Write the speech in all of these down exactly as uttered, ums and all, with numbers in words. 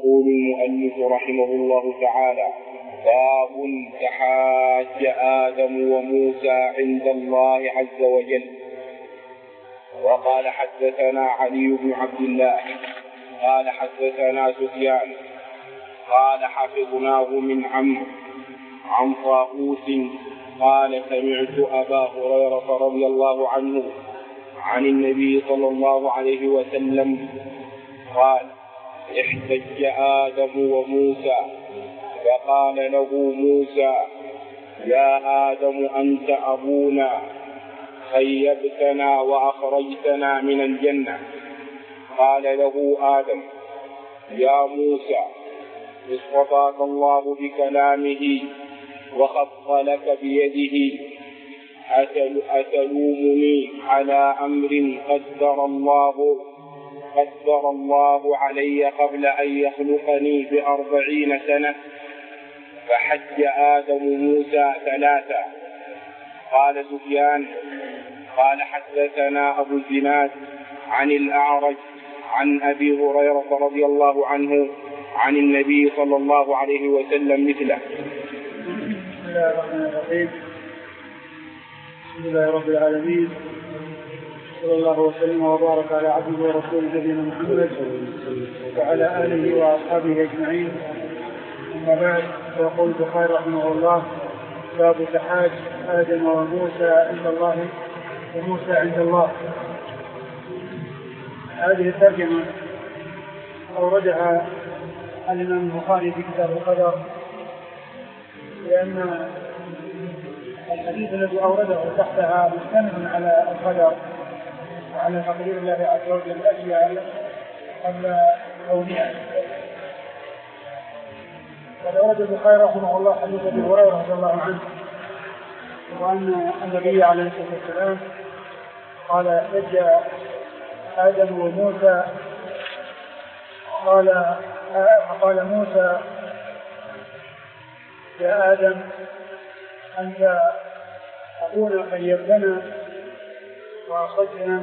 يقول المؤلف رحمه الله تعالى: باب تحاج آدم وموسى عند الله عز وجل. وقال حدثنا علي بن عبد الله قال حدثنا سفيان قال حفظناه من عمرو عن طاووس قال سمعت أبا هريرة رضي الله عنه عن النبي صلى الله عليه وسلم قال: احتج آدم وموسى فقال له موسى: يا آدم أنت أبونا خيبتنا وأخرجتنا من الجنة. قال له آدم: يا موسى اصطفاك الله بكلامه وخص لك بيده، أتلومني على أمر قدر الله قدر الله علي قبل أن يخلقني بأربعين سنة؟ فحج آدم موسى ثلاثة. قال سفيان قال حدثنا أبو الزناد عن الأعرج عن أبي هريرة رضي الله عنه عن النبي صلى الله عليه وسلم مثله. بسم الله الرحمن الرحيم. الحمد لله رب العالمين، صلى الله وسلم وبارك على عبده ورسوله نبينا محمد وعلى آله وأصحابه أجمعين. أما بعد، فيقول البخاري رحمه الله: باب تحاج آدم وموسى عند الله وموسى عند الله. هذه الترجمة أوردها الإمام البخاري في كتاب القدر، لأن الحديث الذي أورده تحتها مستند على القدر وعلى تقدير الله عز وجل الأشياء قبل كونها. وقد أورد البخاري رحمه الله حديث أبي هريرة رضي الله عنه، وأن النبي عليه الصلاة والسلام قال: احتج آدم وموسى. قال فقال موسى: يا آدم أنت أبونا خيبتنا وأخرجتنا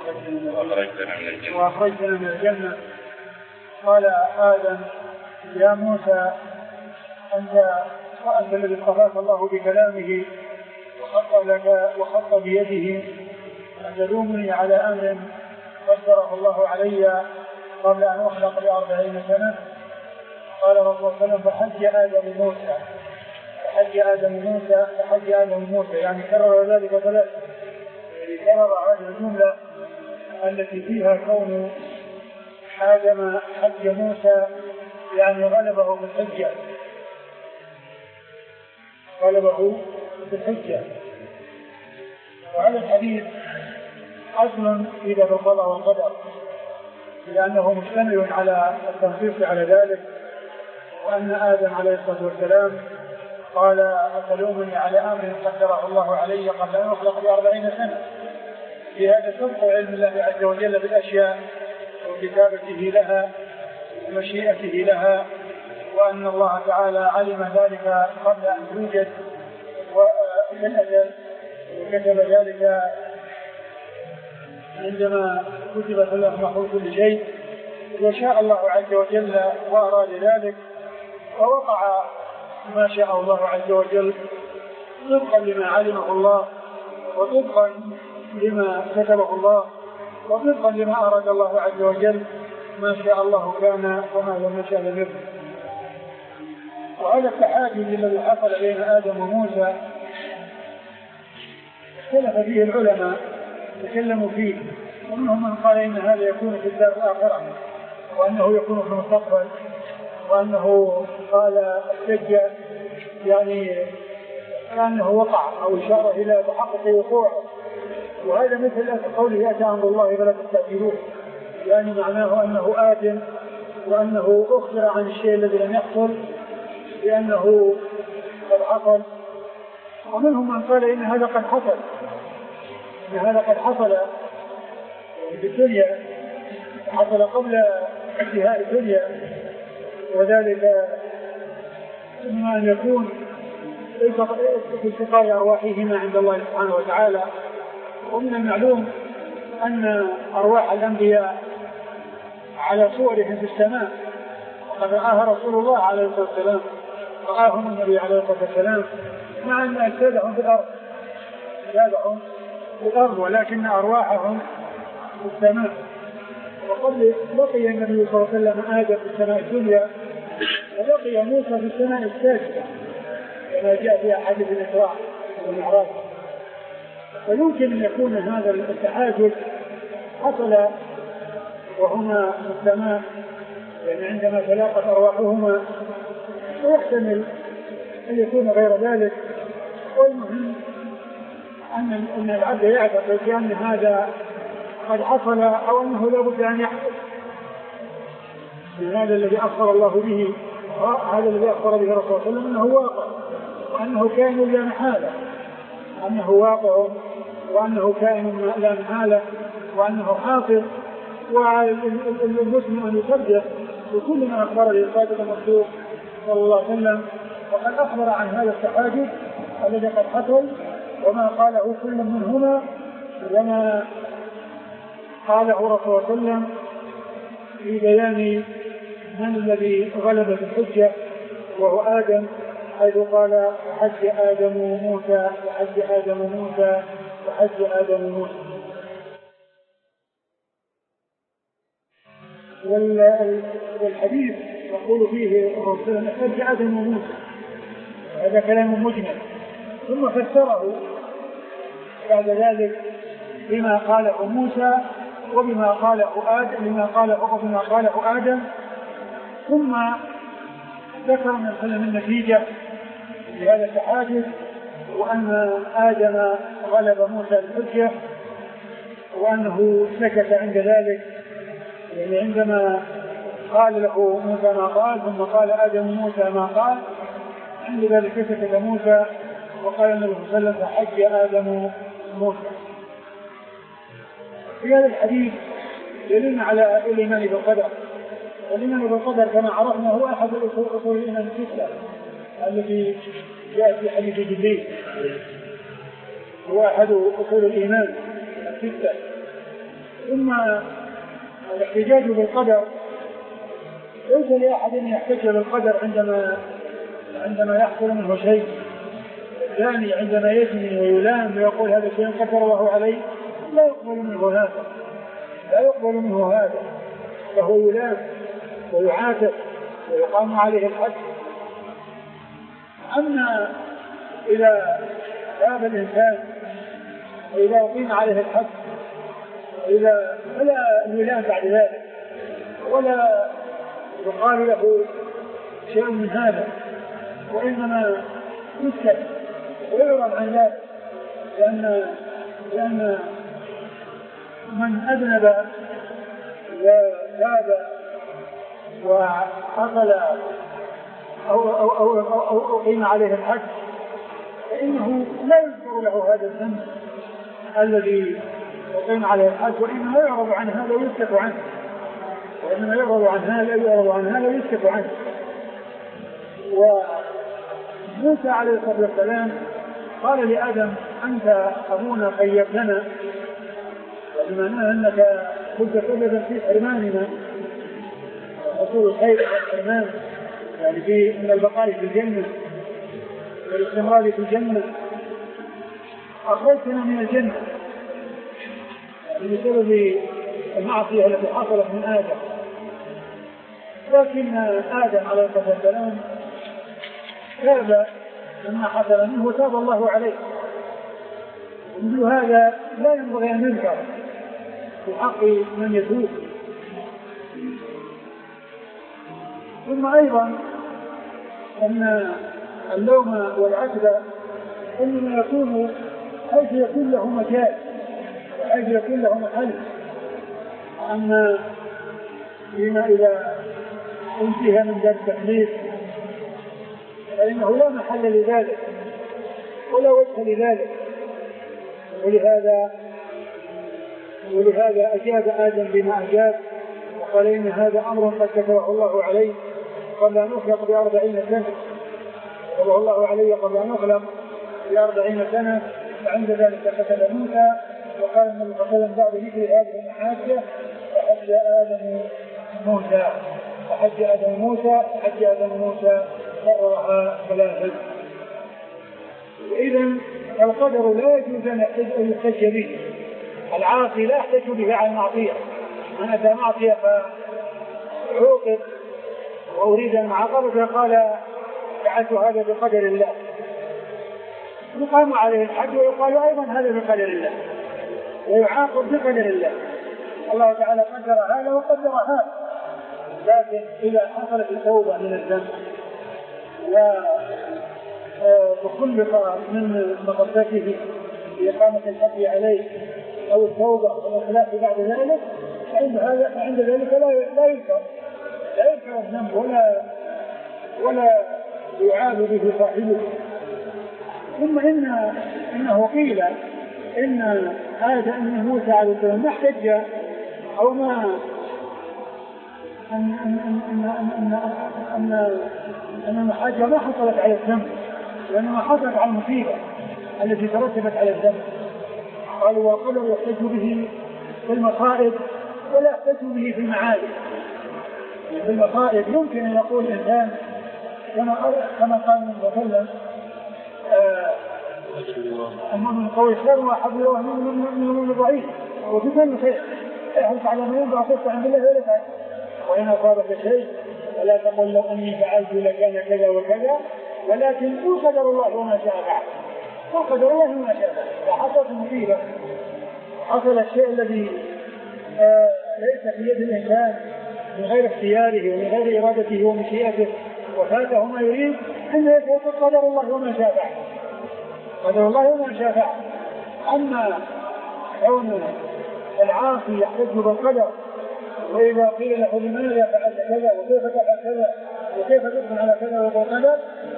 وأخرجتنا من الجنة. قال آدم: يا موسى أنت أنت الذي اصطفاك الله بكلامه وخط لك وخط بيده، أتلومني على أمر قدره الله علي قبل أن أخلق بأربعين سنة؟ قال رسول الله صلى الله عليه وسلم: فحج آدم موسى فحج آدم موسى فحج آدم موسى يعني كرر ذلك ثلاثة. يعني كرر هذه الجملة التي فيها كون آدم حج موسى، يعني غلبه بالحجة غلبه بالحجة. وهذا الحديث أصل في باب القضاء والقدر، لأنه مشتمل على التنصيص على ذلك، وأن آدم عليه الصلاة والسلام قال: أتلومني على أمر قدره الله علي قبل أن أخلق بأربعين سنة. في هذا سبق علم الله عز وجل بالأشياء وكتابته لها ومشيئته لها، وأن الله تعالى علم ذلك قبل أن توجد وفي الأزل، وكتب ذلك عندما كتب في اللوح المحفوظ كل شيء، وشاء الله عز وجل وأراد ذلك فوقع ما شاء الله عز وجل طبقا لما علمه الله وطبقا لما كتبه الله وطبقا لما أراد الله عز وجل. ما شاء الله كان وما لم يشاء لم يكن. وهذا التحاجج الذي حصل بين آدم وموسى اختلف فيه العلماء، تكلموا فيه، ومنهم من قال إن هذا يكون في الدار الآخرة وأنه يكون في المستقبل، وأنه قال احتج يعني كأنه وقع أو إشارة إلى تحقق وقوع. وهذا مثل قوله: أتى أمر الله فلا تستعجلوه، يعني معناه أنه آت وأنه أخبر عن الشيء الذي لم يحصل لأنه قد حصل. ومنهم من قال إن هذا قد حصل إن هذا قد حصل في الدنيا، حصل قبل انتهاء الدنيا، وذلك إما أن يكون في التقاء أرواحهما عند الله سبحانه وتعالى. ومن المعلوم أن أرواح الأنبياء على صورهم في السماء، وقد رآها رسول الله عليه الصلاة والسلام، رآهم النبي عليه الصلاة والسلام، مع أن أجسادهم في الأرض أجسادهم في الأرض ولكن أرواحهم في السماء. وقد لقي النبي صلى الله عليه وسلم آدم في السماء الدنيا ولقي موسى في السماء السادسة كما جاء في أحاديث الإسراء والمعراج. فيمكن أن يكون هذا التحاجج حصل وهما في السماء يعني عندما تلاقت أرواحهما، ويحتمل أن يكون غير ذلك. والمهم أن أن العبد يعتقد بأن هذا قد حصل أو أنه لا بد أن يحصل. هذا الذي أخبر الله به، هذا الذي أخبر به رسول الله صلى الله عليه وسلم أنه واقع، وأنه كائن لا محالة، أنه واقع وأنه كائن لا محالة وأنه حاصل. وعلى المسلم أن يصدق بكل ما أخبر به الصادق المصدوق صلى الله عليه وسلم. وقد أخبر عن هذا التحاجج الذي قد حصل وما قاله كل منهما وما قاله رسول الله صلى الله عليه وسلم في بيان من الذي غلب في الحجة وهو آدم، حيث قال حج آدم موسى وحج آدم موسى وحج آدم موسى. والحديث يقول فيه الرسول حج آدم وموسى، هذا كلام مجمل، ثم فسره بعد ذلك بما قاله موسى وبما قاله آدم بما قاله وبما قاله آدم، ثم ذكر من سلم النتيجة لهذا التحاجج، وأن آدم غلب موسى الحجة، وأنه سكت عند ذلك، يعني عندما قال له موسى ما قال ثم قال آدم موسى ما قال، عند ذلك سكت موسى وقال النبي صلى الله عليه وسلم حج آدم موسى. في هذا الحديث دليل على الإيمان بالقدر، والإيمان بالقدر كما عرفنا هو أحد أصول الإيمان الستة التي جاءت في حديث جبريل، هو أحد أصول الإيمان الستة. ثم الاحتجاج بالقدر ليس لأحد أن يحتج بالقدر عندما عندما يحصل منه شيء، يعني عندما يجني ويلام ويقول هذا شيء قدر الله عليه لا يقبل منه هذا لا يقبل منه هذا فهو يلام ويعاتب ويقام عليه الحد. أما إذا تاب الإنسان وإذا أقيم عليه الحد إذا فلا يلام بعد ذلك ولا يقال له شيء من هذا، وإنما يسكت ويعرض عن ذلك، لأن لأن من أذنب وتاب وحصل أو أو أو أو أقيم عليه الحد فإنه لا يذكر له هذا الذنب الذي أقيم عليه الحد، وإنما يعرض عن هذا ويسكت عنه وإنما يعرض عن هذا يعرض عن هذا ويسكت عنه. وموسى عليه الصلاة والسلام قال لآدم أنت أبونا خيبتنا، وبما أنك كنت سببا في حرماننا حصول الخير والحرمان، يعني في من البقاء في الجنة والاستمرار في الجنة، أخرجتنا من الجنة بسبب المعصية التي حصلت من آدم. لكن آدم عليه الصلاة والسلام تاب لما حصل منه وتاب الله عليه، ومثل هذا لا ينبغي أن ينكر في حق من يتوب. ثم أيضا أن اللوم والعتب إنما يكون حيث يكون له مكان وحيث يكون له محل، أما فيما إذا انتهى من ذلك التكليف فإنه لا محل لذلك ولا وجه لذلك. ولهذا ولهذا أجاب آدم بما أجاب وقال إن هذا أمر قد كتبه الله عليه قبل أن نخلق بأربعين سنة كتبه الله عليه قبل أن نخلق بأربعين سنة. فعند ذلك قتل موسى وقال النبي صلى الله عليه وسلم بعد ذكر هذه المحاجة فحج آدم موسى حج آدم موسى حج آدم موسى كررها ثلاثا. إذن القدر لا يجوز أن يحتج به، العاصي لا يحتج به على المعصية. من أتى معصية فعوقب وأريد المعاقبة قال فعلت هذا بقدر الله، يقام عليه الحج ويقال أيضا هذا بقدر الله ويعاقب بقدر الله. الله تعالى قدر هذا وقدر هذا، لكن إذا حصلت التوبة من الذنب وتخلق من مقدسه بإقامة الحج عليه أو التوبة والإخلاص بعد ذلك، فعند هذا فعند ذلك لا لا يذكر لا يذكر الذنب ولا ولا يعاد به صاحبه. ثم إن إنه قيل إن هذا أن موسى عليه السلام ما احتج أو ما أن أن أن أن أن أن المحاجة ما حصلت على الذنب، وإنما حصلت على المصيبة التي ترتبت على الذنب. قالوا والقدر يحتج به في المصائب ولا يحتج به في المعايب. في المصائب يمكن أن يقول الإنسان كما كما قال النبي صلى الله عليه وسلم المؤمن القوي خير وأحب إلى الله من المؤمن الضعيف، وتكون خير احرص على ما ينفع وتستعن بالله ولا تعالى. وإن أصابك شيء فلا تقل لو أني فعلت لكان كذا وكذا، ولكن قل قدر الله وما شاء فعل. قل قدر الله وما شاء فعل. وحصلت المصيبة، حصل الشيء الذي آه ليس في يد الإنسان من غير اختياره ومن غير إرادته ومشيئته وفاته ما يريد، إنه يقول قدر الله وما شاء فعل. قدر الله وما شاء فعل. أما كون العاصي يحتج بالقدر، وإذا قيل له لماذا فعلت كذا وكيف تفعل كذا وكيف تدخل على كذا وكذا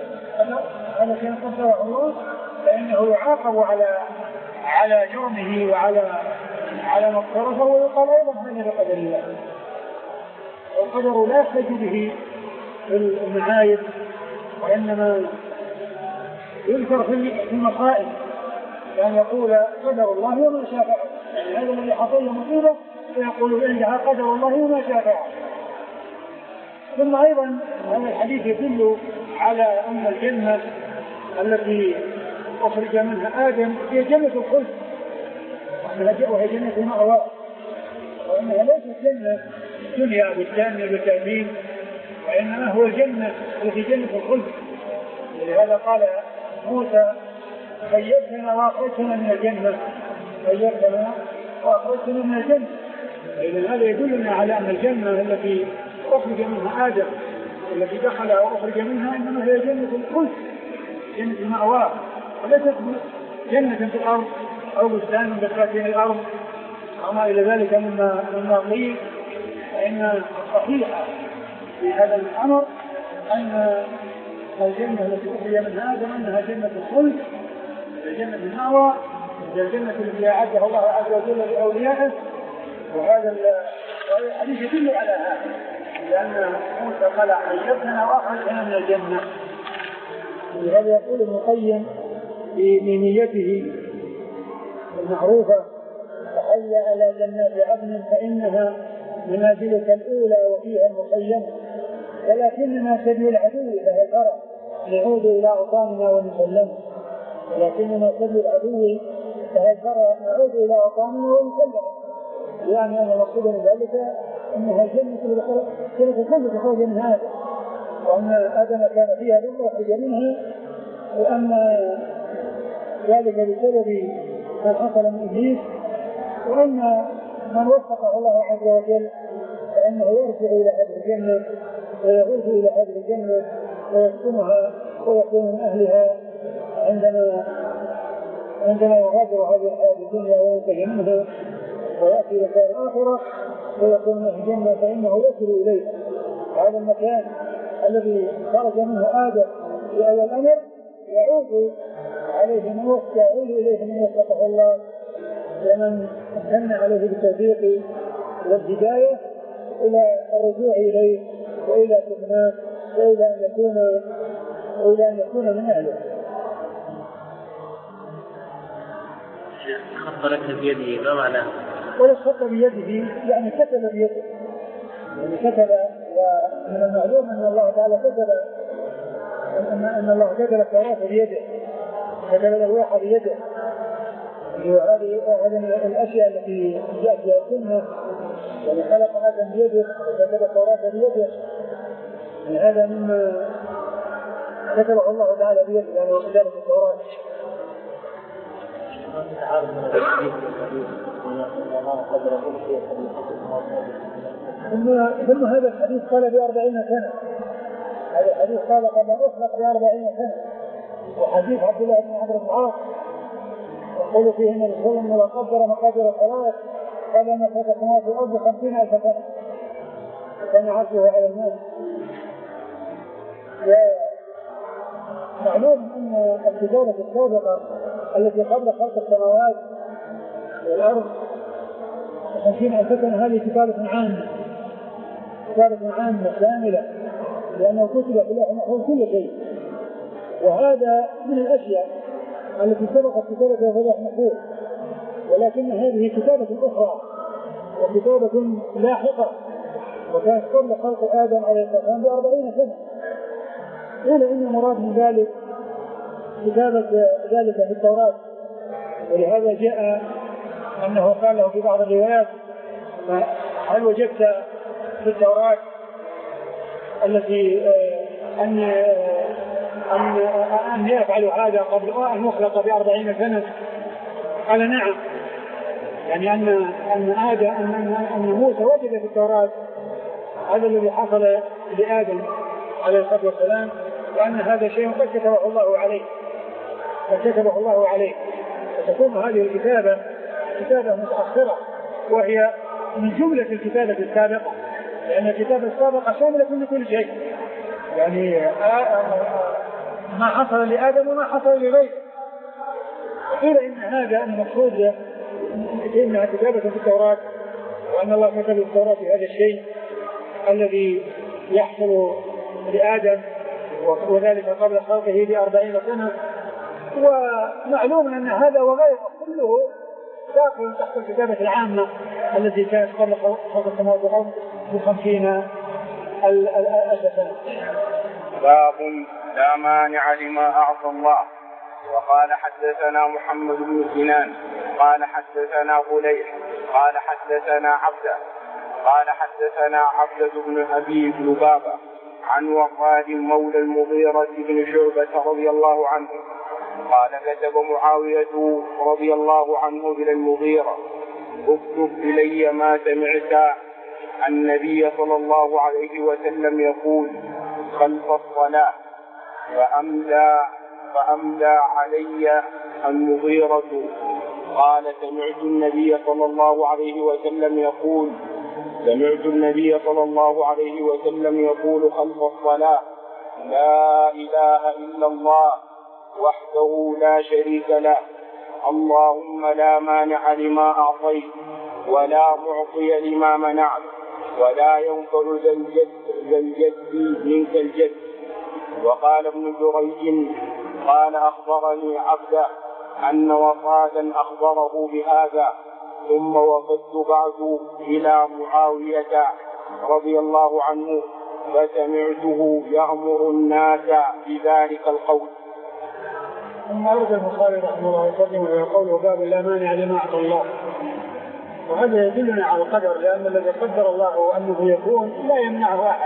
هذا شيء قدره الله، فإنه يعاقب على على جرمه وعلى على مغفرته، ويقال أيضا هذا بقدر الله. والقدر لا يحتج به في المعايب، وإنما يذكر في المصائب، يعني يقول قدر الله وما شاء فعل. يعني هذا الذي حصل مصيبة فيقول عندها قدر الله وما شاء فعل. ثم أيضا هذا الحديث يدل على أن الجنة التي أخرج منها آدم هي جنة الخلد، وهي جنة المأوى، وإنها ليست جنة دنيا بالتامين بالتأمين، وإنما هو الجنة التي جنة الخلد. ولهذا قال موسى خيرتنا وأخرجتنا من الجنة، خيرتنا وأخرجتنا من الجنة. إذن هذا يدلنا على أن الجنة التي أخرج منها آدم التي دخلها وأخرج منها إنما هي جنة الخلد، جنة المأوى، وليست جنة في الأرض أو بستان بساتين الأرض وما إلى ذلك مما مما قيل. فإن الصحيح في هذا الأمر أن الجنة التي أخرج منها آدم أنها جنة الخلد، جنة المأوى، الجنة التي أعدها الله عز وجل لأوليائه. وهذا الحديث يدل على هذا، لأن موسى قال خيرتنا وأخرجنا من الجنة. ولهذا يقول ابن القيم في نيته المعروفة: تحيا على جنات عدن فإنها منازلك الأولى وفيها المخيم، ولكننا سبيل العدو لها ترى نعود إلى أوطاننا ونسلم. ولكننا سبيل العدو لها ترى نعود إلى أوطاننا ونسلم، يعني أنا مقصود من ذلك أنها الجنة كانت كل تخرج من هذا، وأن آدم كان فيها لما أخرج منها، وأن ذلك بسبب ما حصل من إبليس، وأن من وفقه الله عز وجل فإنه يرجع إلى هذه الجنة ويغوث إلى هذه الجنة ويسكنها ويكون من أهلها عندما عندما يغادر هذه الحياة الدنيا وينتهي منها ويأتي إلى دار الآخرة ويكون من الجنة، فإنه يصل إليه هذا المكان الذي خرج منه آدم في أول الأمر، يعود عليه من وفق يعود إليه من وفقه الله لمن امتن عليه بالتوفيق والهداية إلى الرجوع إليه وإلى سكناه وإلى أن يكون وإلى أن يكون من أهله. خط لك بيده ما معناه؟ ولا خط بيده يعني كتب بيده، يعني كتب ومن المعلوم أن الله تعالى كتب أن, أن الله كتب التوراة بيده، كتب الألواح بيده، وهذه الأشياء التي جاءت بها السنة، يعني خلق آدم بيده وكتب التوراة بيده، يعني هذا مما كتبه الله تعالى بيده، يعني وكتابة التوراة. ثم هذا الحديث قال بأربعين سنة، هذا الحديث قال قبل أخلق بأربعين سنة، وحديث عبد الله بن عمرو بن العاص يقول فيه ان الرسول من قدر مقادير الصلاه قال ان خلق السماوات والارض خمسين الف سنه كان عرشه على الماء. ومعلوم ان الكتابه السابقه التي قبل خلق السماوات والارض خمسين الف سنه هذه كتابه عامه، كتابه عامه كامله، لانه كتب في اللوح المحفوظ كل شيء. وهذا من الاشياء التي سبقت كتابة في اللوح المحفوظ، ولكن هذه كتابة أخرى وكتابة لاحقة، وكانت قبل خلق آدم عليه السلام بأربعين سنة. قيل إن مراد من ذلك كتابة ذلك في التوراة، ولهذا جاء أنه قال له في بعض الروايات: هل وجدت في التوراة التي أن أن أن يفعل هذا قبل أن يخلق بأربعين سنة؟ قال: نعم. يعني أن أن آدم أن أن موسى وجد في التوراة هذا الذي حصل لآدم عليه الصلاة والسلام، وأن هذا شيء قد كتبه الله عليه، قد كتبه الله عليه. فتكون هذه الكتابة كتابة متأخرة، وهي من جملة الكتابة السابقة، لأن الكتابة السابقة شاملة لكل شيء، يعني ما حصل لآدم وما حصل لغيره. قيل إن هذا المقصود إنها كتابة في التوراة، وأن الله كتب التوراة في هذا الشيء الذي يحصل لآدم، وذلك قبل خلقه بأربعين سنة. ومعلوم أن هذا وغيره كله داخل تحت الكتابة العامة التي كانت قبل خلق السماوات والأرض بخمسين ألف سنة. باب لا مانع لما أعطى الله. وقال حدثنا محمد بن سنان قال حدثنا فليح قال حدثنا عبده قال حدثنا عبدة بن أبي لبابة عن وقاد مولى المغيرة بن شعبة رضي الله عنه قال: كتب معاوية رضي الله عنه إلى المغيرة: اكتب إلي ما سمعت النبي صلى الله عليه وسلم يقول خلف الصلاة. فأملى فأملى علي المغيرة قال: سمعت النبي صلى الله عليه وسلم يقول سمعت النبي صلى الله عليه وسلم يقول خلف الصلاة: لا إله إلا الله وحده لا شريك له، اللهم لا مانع لما أعطيت ولا معطي لما منعت ولا ينفع ذا الجد منك الجد. وقال ابن جريج قال: أخبرني عبده أن وقادا أخبره بهذا، ثم وفدت بعد إلى معاوية رضي الله عنه فسمعته يأمر الناس بذلك القول. ثم أرد البخاري رحمه الله وسلم ويقول: باب لا مانع لما أعطى الله. وهذا يدلنا على القدر، لأن الذي قدر الله أنه يكون لا يمنعه أحد،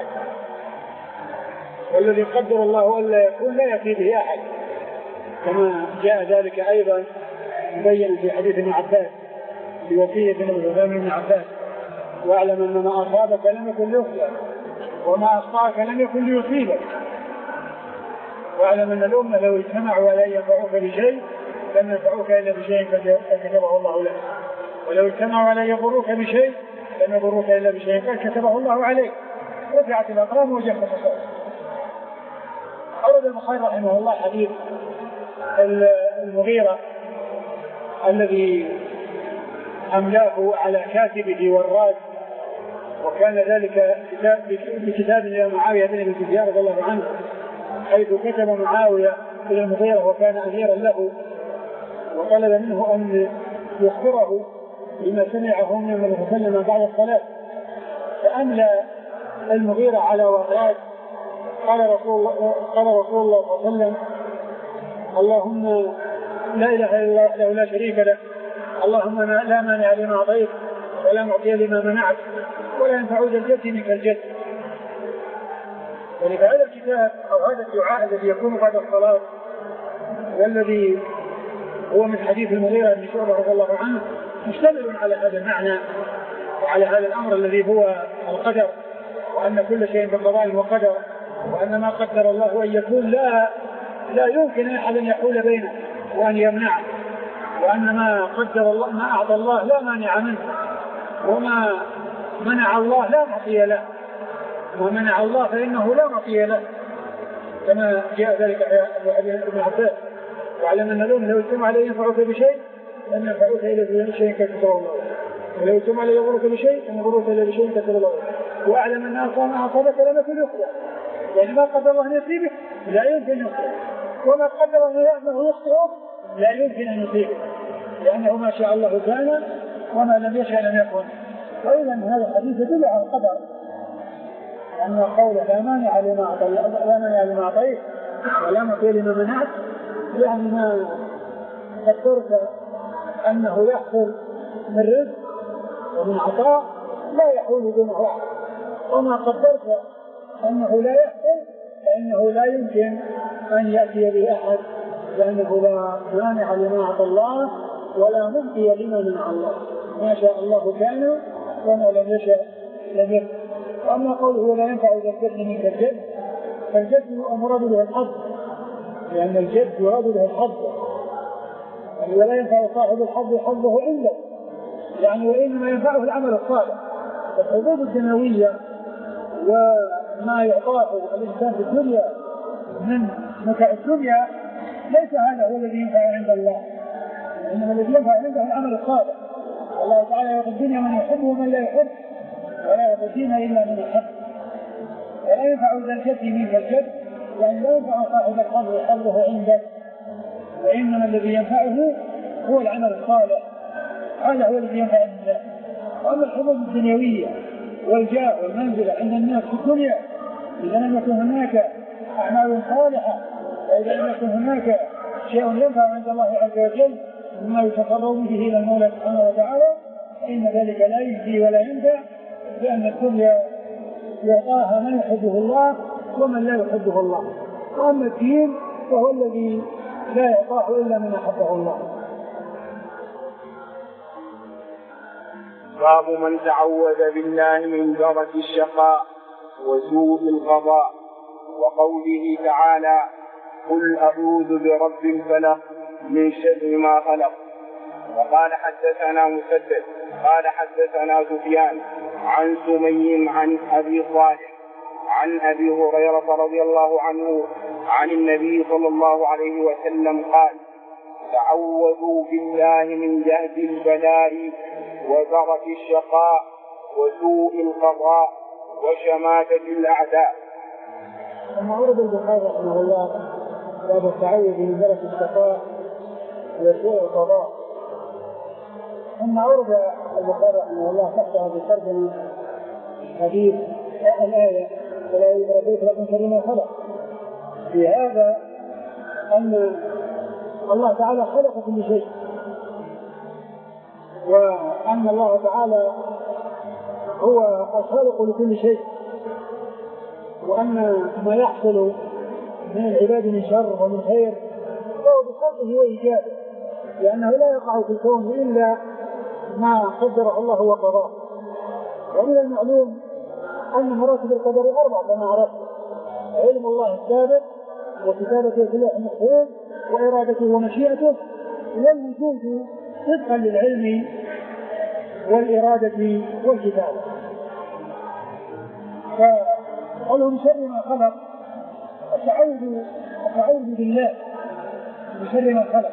والذي قدر الله ألا يكون لا يأتي به أحد، كما جاء ذلك أيضا مبين في حديث ابن عباس بوصية ابن عباس: واعلم أن ما أصابك لم يكن ليخطئك وما أخطأك لم يكن ليصيبك، واعلم أن الأمة لو اجتمعوا على أن ينفعوك بشيء لم ينفعوك إلا بشيء قد كتبه الله لك، ولو اجتمعوا على أن يضروك بشيء لم يضروك إلا بشيء قد كتبه الله عليك. رفعت الأقلام وجفت الصحف. أورد البخاري رحمه الله حديث المغيرة الذي أملاه على كاتبه والراد، وكان ذلك بكتاب إلى معاوية بن أبي سفيان رضي الله عنه، حيث كتب معاوية إلى المغيرة وكان أميرا له، وطلب منه أن يخبره بما سمعه من النبي صلى الله عليه وسلم بعد الصلاة. فأملى المغيرة على وراد قال رسول الله قال رسول الله صلى الله عليه وسلم: اللهم لا إله إلا الله وحده لا شريك له، اللهم لا مانع لما أعطيت ولا معطي لما منعت ولا ينفع ذا الجد منك الجد. ولهذا الكتاب أو هذا الدعاء الذي يكون بعد الصلاة والذي هو من حديث المغيرة بن شعبة رضي الله عنه مشتمل على هذا المعنى وعلى هذا الأمر الذي هو القدر، وأن كل شيء بقضاء وقدر، وأن ما قدر الله أن يكون لا لا يمكن أحد أن يحول بينه وأن يمنعه، وأن ما قدر الله ما أعطى الله لا مانع منه، وما منع الله لا معطي له، وما منع الله فإنه لا معطي له، كما جاء ذلك في ابن عباس: واعلم أن لهم لو اجتمع عليه ينفعك بشيء لم ينفعك إلا بشيء كتبه الله، ولو اجتمع عليه يضرك بشيء لم يضرك إلا بشيء كتبه الله. واعلم أن ما أصابك لم يكن يخطئ، يعني ما قدر الله أن يصيبك لا يمكن يخطئ، وما قدر الله أنه يخطئ لا يمكن أن يصيبك، لأنه ما شاء الله كان وما لم يشاء لم يكن. وإذا هذا الحديث يدل على القدر، أن قوله لا مانع لما أعطيت لا مانع لما أعطيت ولا معطي لما منعت، يعني ما قدرت أنه يحصل من رزق ومن عطاء لا يحول دونه أحد، وما قدرت أنه لا يحصل فإنه لا يمكن أن يأتي به أحد، لأنه لا مانع لما أعطى الله ولا معطي لما منع الله، ما شاء الله كان وما لم يشاء لم يكن. وأما قوله لا ينفع ذا الجد منك الجد، فالجد مراد به الحظ، لأن الجد يراد به الحظ، يعني ولا ينفع صاحب الحظ حظه عنده، يعني وإنما ينفعه العمل الصالح. الحظوظ الدنيوية وما يعطاه الإنسان في الدنيا من متاع الدنيا ليس هذا هو الذي ينفع عند الله، إنما الذي ينفع عنده العمل الصالح. الله تعالى يعطي الدنيا من يحب ومن لا يحب، ولا يعطي الدين إلا من يحب. ولا ينفع ذا الجد منك الجد، يعني لا ينفع صاحب الحظ حظه عنده، وإنما الذي ينفعه هو العمل الصالح، هذا هو الذي ينفع الله. وأما الحظوظ الدنيوية والجاه والمنزلة عند الناس في الدنيا، إذا لم يكن هناك أعمال صالحة، وإذا لم يكن هناك شيء ينفع عند الله عز وجل مما يتقرب به إلى المولى سبحانه وتعالى، فإن ذلك لا يجزي ولا ينفع، لأن الدنيا يعطاها من يحبه الله ومن لا يحبه الله. وأما الدين فهو الذي لا يعطاه إلا من أحبه الله. باب من تعوذ بالله من درك الشقاء وسوء القضاء، وقوله تعالى: قل أعوذ برب الفلق من شر ما خلق. وقال حدثنا مسدد قال حدثنا سفيان عن سمي عن أبي صالح عن أبي هريرة رضي الله عنه عن النبي صلى الله عليه وسلم قال: تعوذوا بالله من جهد البلاء ودرك الشقاء وسوء القضاء وشماتة الأعداء. ثم ورد البخاري رحمه الله باب التعوذ من درك الشقاء وسوء القضاء. ثم ورد البخاري رحمه الله تحتها بترجمة حديث الآية: ولا يدرك لكم شر ما خلق. في هذا أن الله تعالى خلق كل شيء، وأن الله تعالى هو الخالق لكل شيء، وأن ما يحصل من العباد من شر ومن خير فهو بخلقه وإيجاده، لأنه لا يقع في الكون إلا ما قدره الله وقضاه. ومن المعلوم أن مراتب القدر أربع كما عرفت: علم الله السابق، وكتابته في اللوح المحفوظ، وإرادته ومشيئته، والوجود طبقا للعلم والإرادة والكتابة. فقالوا من شر ما خلق، التعوذ التعوذ بالله من شر ما خلق،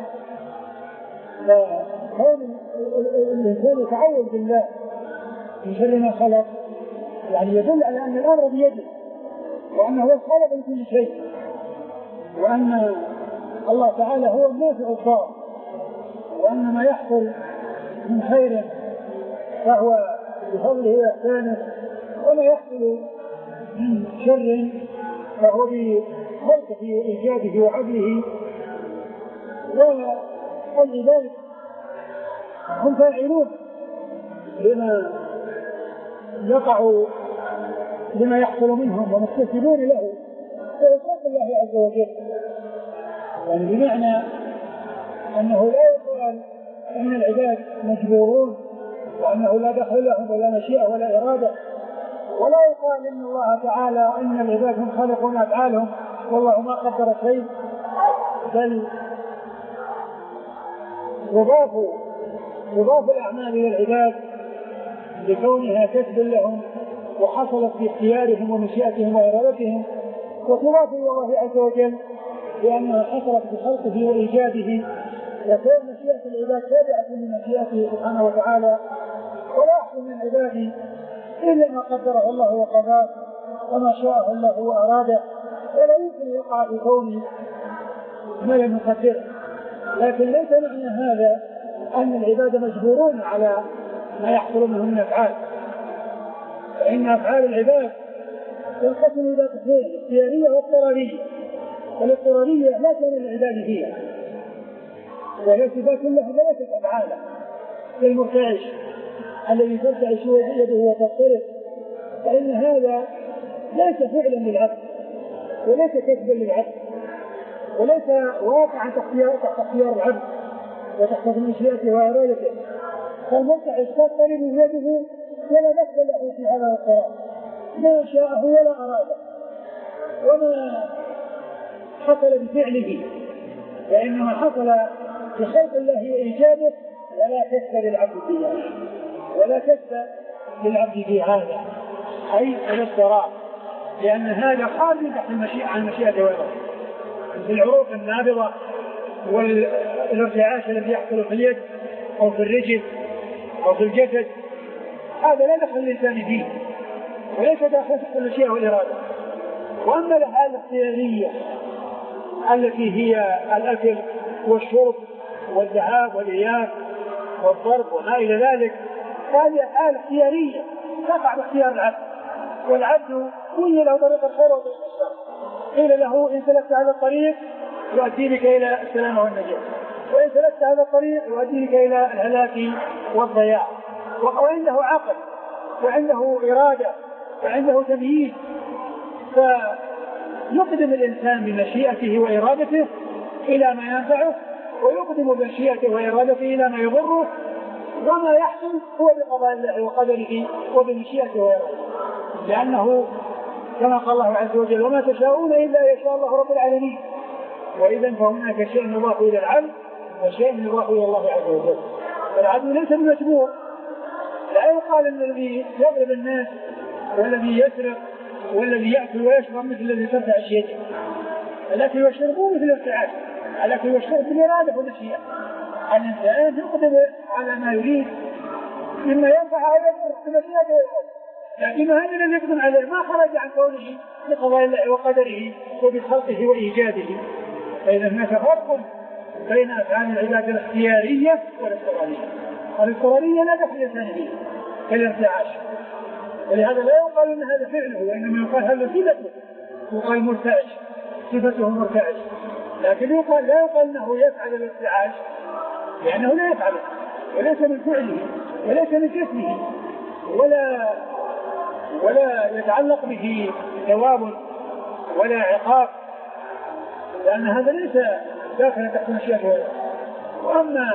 فكون الإنسان يتعوذ بالله من شر ما خلق يعني يدل على أن الأمر بيده، وأنه هو الخالق لكل شيء، وأن الله تعالى هو النافع الضار، وأن ما يحصل من خير فهو بفضله وإحسانه، وما يحصل يحصل من شر فهو بخلقه وإيجاده وعدله، والعباد هم فاعلون لما يقع لما يحصل منهم ومكتسبون له فيخلق الله عز وجل. يعني بمعنى أنه لا يقال أن العباد مجبورون وأنه لا دخل لهم ولا مشيئة ولا إرادة، ولا يقال إن الله تعالى إن العباد هم خالقون أفعالهم والله ما قدر شيء، بل يضاف يضاف الأعمال إلى العباد لكونها كسب لهم وحصلت باختيارهم ومشيئتهم وإرادتهم، وتضاف إلى الله عز وجل لأنها حصلت بخلقه وإيجاده، وكون مشيئة العباد تابعة لمشيئته سبحانه وتعالى، ولا يحصل من عباده إلا ما قدره الله وقضاه وما شاءه الله وأراده، ولا يمكن يقع في كون ما لم يقدره. لكن ليس معنى هذا أن العباد مجبورون على ما يحصل منهم من أفعال، فإن أفعال العباد تنقسم إلى قسمين: اختيارية واضطرارية. والاضطرارية لا كان للعباد فيها، وهي صفات لها ليست أفعالا، كالمرتعش الذي ترتعش يده وتضطرب، فإن هذا ليس فعلا للعبد وليس كسبا للعبد وليس واقعا تحت اختيار العبد وتحت مشيئته وإرادته. فالمرتعش تضطرب يده ولا دخل له في هذا القرار، ما شاءه ولا أراده وما حصل بفعله، فإنما حصل بخلق الله إيجابه، ولا كسب للعبد فيه ولا كسب للعبد في هذا، أي الاضطرار، لأن هذا خارج تحت المشيئة عن مشيئة وإرادته. في العروق النابضة والارتعاش الذي يحصل في اليد أو في الرجل أو في الجسد، هذا لا دخل الإنسان فيه وليس داخل تحت المشيئة والإرادة. وأما الأفعال الاختيارية التي هي الأكل والشرب والذهاب والإياب والضرب وما إلى ذلك، هذه أفعال اختيارية تقع باختيار العبد، والعبد قيل له طريق الخير وطريق الشر، قيل له إن سلكت هذا الطريق يؤدي بك إلى السلامة والنجاة، وإن سلكت هذا الطريق يؤدي بك إلى الهلاك والضياع. وعنده عقل وعنده إرادة وعنده تمييز، فيقدم الإنسان بمشيئته وإرادته إلى ما ينفعه، ويقدم بمشيئته وإرادته إلى ما يضره، وما يحصل هو بقضاء الله وقدره وبمشيئته وإرادته، لأنه كما قال الله عز وجل: وما تشاءون إلا يشاء الله رب العالمين. وإذا فهناك شيء يضاف إلى العبد وشيء يضاف إلى الله عز وجل. العبد ليس بمجبور، لا يقال ان الذي يضرب الناس والذي يسرق والذي يأكل ويشرب مثل الذي ترتعش يده. الأكل والشرب مو مثل الارتعاش، الأكل والشرب بالإرادة والمشيئة. الإنسان يقدم على ما يريد مما ينفع عليه بمشيئته، لكن هذا الذي يقدم عليه ما خرج عن كونه بقضاء الله وقدره وبخلقه وإيجاده. فإذا هناك فرق بين أفعال العباد الاختيارية والاضطرارية. الاضطرارية لا دخل الإنسان فيه كالارتعاش، ولهذا لا يقال ان هذا فعله، وانما يقال هذا صفته، يقال مرتعش، صفته مرتعش. لكن يقال لا يقال انه يفعل الارتعاش لانه لا يفعله، وليس من فعله وليس من جسمه، ولا ولا يتعلق به ثواب ولا عقاب، لان هذا ليس داخل تحت مشيئته. واما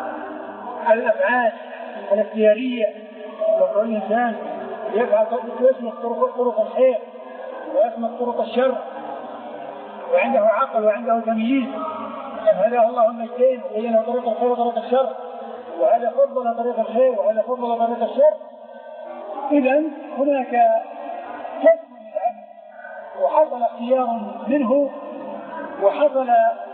الافعال الاختياريه وكل الانسان يفعل ويسلك طرق, طرق الخير ويسلك طرق الشر وعنده عقل وعنده تمييز، هداه الله النجدين وبين طريق الخير وطريق الشر، وهذا فضل طريق الخير وهذا فضل طريق الشر. إذن هناك كسب للعبد وحصل اختيار منه، وحصل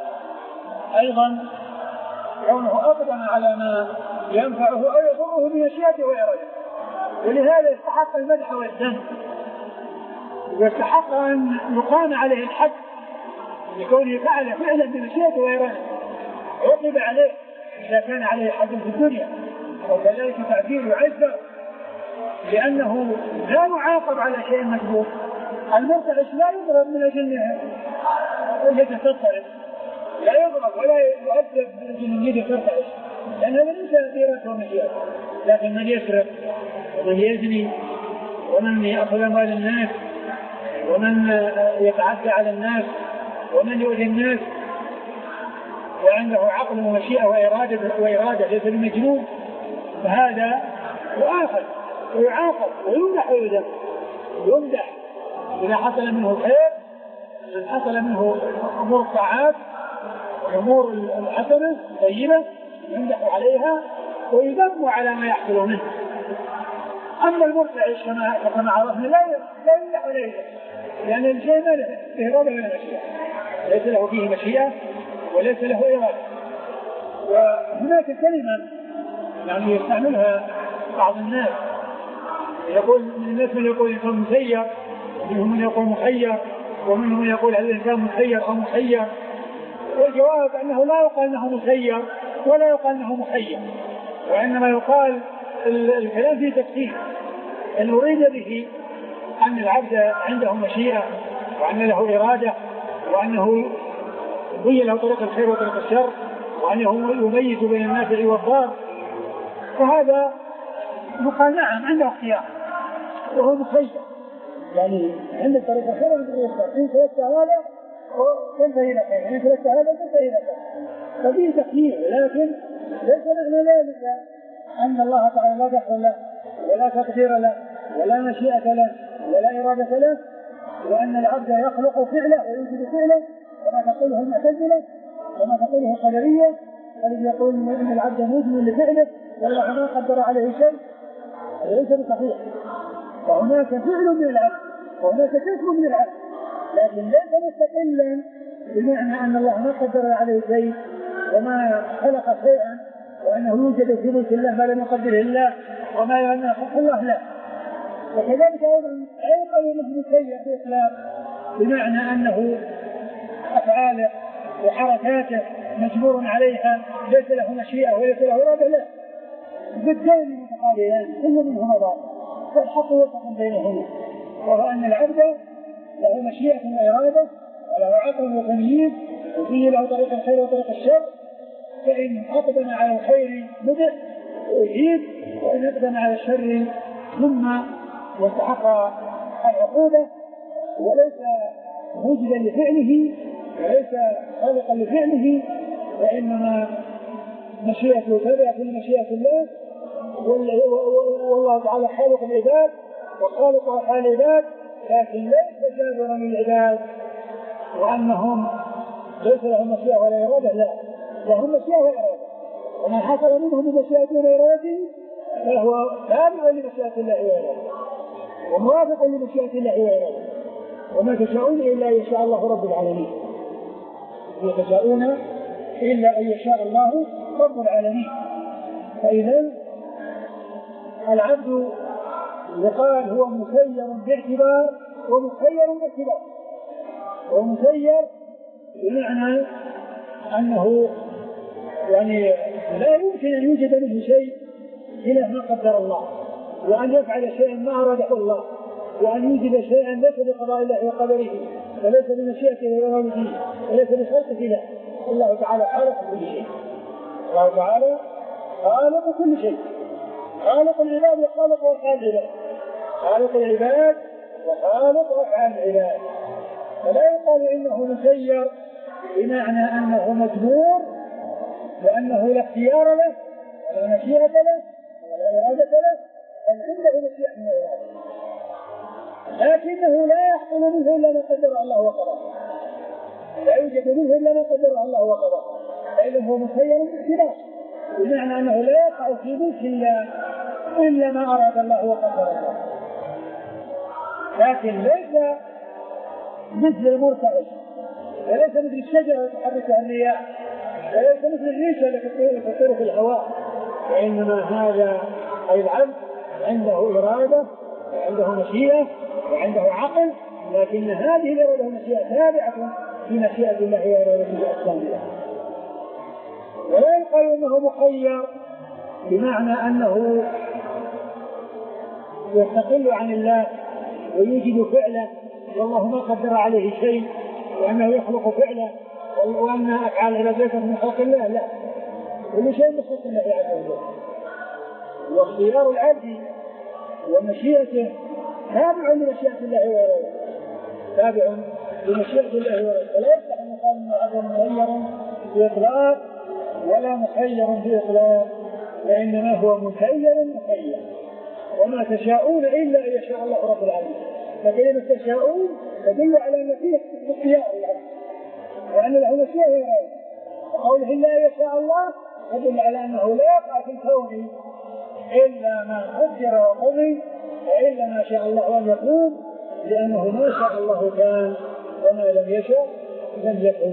أيضا كونه أقدم على ما ينفعه أو يضره بمشيئته وإرادته، ولهذا يستحق المدح والذم، ويستحق أن يقام عليه الحد لكونه فعل فعلا بمشيئته وإرادته، عوقب عليه إذا كان عليه حد في الدنيا، وكذلك تعذير وعزة لأنه لا يعاقب على شيء مكروه. المرتعش لا يضرب من أجل يده ترتعش، لا يضرب ولا يؤدب من أجل يده ترتعش، لأن هذا ليس إرادته ومشيئته. لكن من يسرق ومن يزني ومن يأخذ أموال الناس ومن يتعدى على الناس ومن يؤذي الناس وعنده عقل ومشيئة وإرادة وإرادة ليس بمجنون، فهذا يؤاخذ ويعاقب ويمدح ويذم. يمدح إذا حصل منه الخير، إذا حصل منه أمور الطاعات والأمور الحسنة طيبة يمدح عليها ويذم على ما يحصل منه. أما المرتعش كما عرفنا لا لا يمدح ولا يذم، لأن الشيء ما له إرادة ولا مشيئة، ليس له فيه مشيئة وليس له إرادة. وهناك كلمة يعني يستعملها بعض الناس، يقول من الناس من يقول الإنسان مسير، ومنهم من يقول مخير، ومنهم من يقول هل الإنسان مسير أو مخير. والجواب أنه لا يقال أنه مسير ولا يقال أنه مخير، وإنما يقال الكلام فيه تفسير. أن أريد به أن العبد عنده مشيئة وأن له إرادة وأنه يبين له طريق الخير وطريق الشر وأنه يميز بين النافع والضار، فهذا يقال نعم عنده اختيار وهو مخير، يعني عند طريق الخير وعند طريق الشر، إن سلكت هذا تنتهي إلى خير، إن سلكت هذا تنتهي إلى خير، ففيه تخيير. لكن ليس معنى ذلك أن الله تعالى لا دخل له ولا تقدير له ولا مشيئة له ولا إرادة له، وأن العبد يخلق فعله ويوجد فعله كما تقوله المعتزلة وما تقوله القدرية، الذي يقول إن العبد مذنب لفعله والله ما قدر عليه شيء، ليس بصحيح. فهناك فعل من العبد وهناك كسب من العبد، لكن ليس مستقلا بمعنى أن الله ما قدر عليه شيء وما خلق شيئا وأنه يوجد في ملك الله ما لم يقدره الله وما لم يخلق الله لا. وكذلك أيضا أيضا مثل شيء بإطلاق بمعنى أنه أفعاله وحركاته مجبور عليها ليس له مشيئة وليس له إرادة لا، ضدين متقابلان كل منهما ضار، فالحق وسط بينهما، وهو أن العبد له مشيئة وإرادة وله عقل وتمييز وفيه له طريق الخير وطريق الشر، فإن أقدم على الخير مدح ويجيب، وإن أقدم على الشر ثم واستحق العقوبة وليس موجدا لفعله وليس خالقا لفعله، وإنما مشيئته تابعة لمشيئة الله، والله تعالى خالق العباد وخالق أفعال العباد، لكن ليس جابرا للعباد وأنهم ليس لهم مشيئة ولا إرادة، لا لهم مشيئة وإرادة، وما حصل منهم بمشيئة وإرادته فهو تابع لمشيئة الله وإرادته وموافق لمشيئة الله وإرادته، وما تشاءون إلا أن يشاء الله رب العالمين، يتشاءون إلا أن يشاء الله رب العالمين. فإذا العبد يقال هو مسير باعتبار ومخير باعتبار، ومسير بمعنى أنه يعني لا يمكن أن يوجد منه شيء إلا ما قدر الله، وأن يفعل شيئا ما أراده الله، وأن يوجد شيئا ليس بقضاء الله وقدره وليس بمشيئته وإرادته وليس بخلقه له. الله تعالى خالق كل شيء، الله تعالى خالق كل شيء، خالق العباد وخالق أفعال العباد، خالق العباد وخالق أفعال العباد. فلا يقال إنه مسير بمعنى أنه مجبور وأنه لا اختيار له ولا مشيئة له ولا إرادة له، بل عنده مشيئة وإرادة، لكنه لا يحصل منه إلا ما قدر الله وقضاه، لا يوجد منه إلا ما قدر الله وقضاه، فإذا هو مسير باختلاف بمعنى أنه لا يقع في ملك إلا إلا ما أراد الله وقدر الله، لكن ليس مثل المرتعش وليس مثل الشجرة يتحركها الرياح وليس مثل الريشة التي تطير في الهواء، وإنما هذا أي العبد عنده إرادة وعنده مشيئة وعنده عقل، لكن هذه الإرادة والمشيئة تابعة لمشيئة الله وإرادته الأسلامية. ولا يقال أنه مخير بمعنى أنه يستقل عن الله ويوجد فعله والله ما قدر عليه شيء وأنه يخلق فعله وأن أفعال عبادته من خلق الله، لا، كل شيء من خلق الله عز وجل. واختيار العبد ومشيئته تابع لمشيئة الله ورسوله، تابع لمشيئة الله ورسوله، فلا يصلح أن يقال أن هذا مخير في إطلاق ولا مخير في إطلاق، وإنما هو مخير مخير. وما تشاءون إلا أن يشاء الله رب العالمين. فكلمة تشاءون تدل على أن فيه اختيار العبد وأن له مشيئة وإرادة، وقوله إلا أن يشاء الله تدل على أنه لا يقع في الكون إلا ما قدر وقضي وإلا ما شاء الله أن يكون، لأنه ما شاء الله كان وما لم يشاء لم يكن.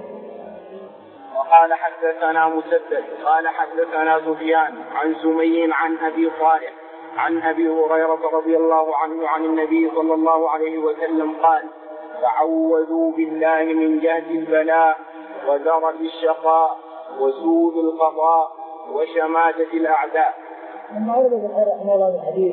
وقال حدثنا مسدد قال حدثنا سفيان عن سمي عن أبي صالح عن أبي هريرة رضي الله عنه عن النبي صلى الله عليه وسلم قال: تعوذوا بالله من جهد البلاء ودرك الشقاء وسوء القضاء وشماتة الأعداء. ثم أورد البخاري رحمه الله الحديث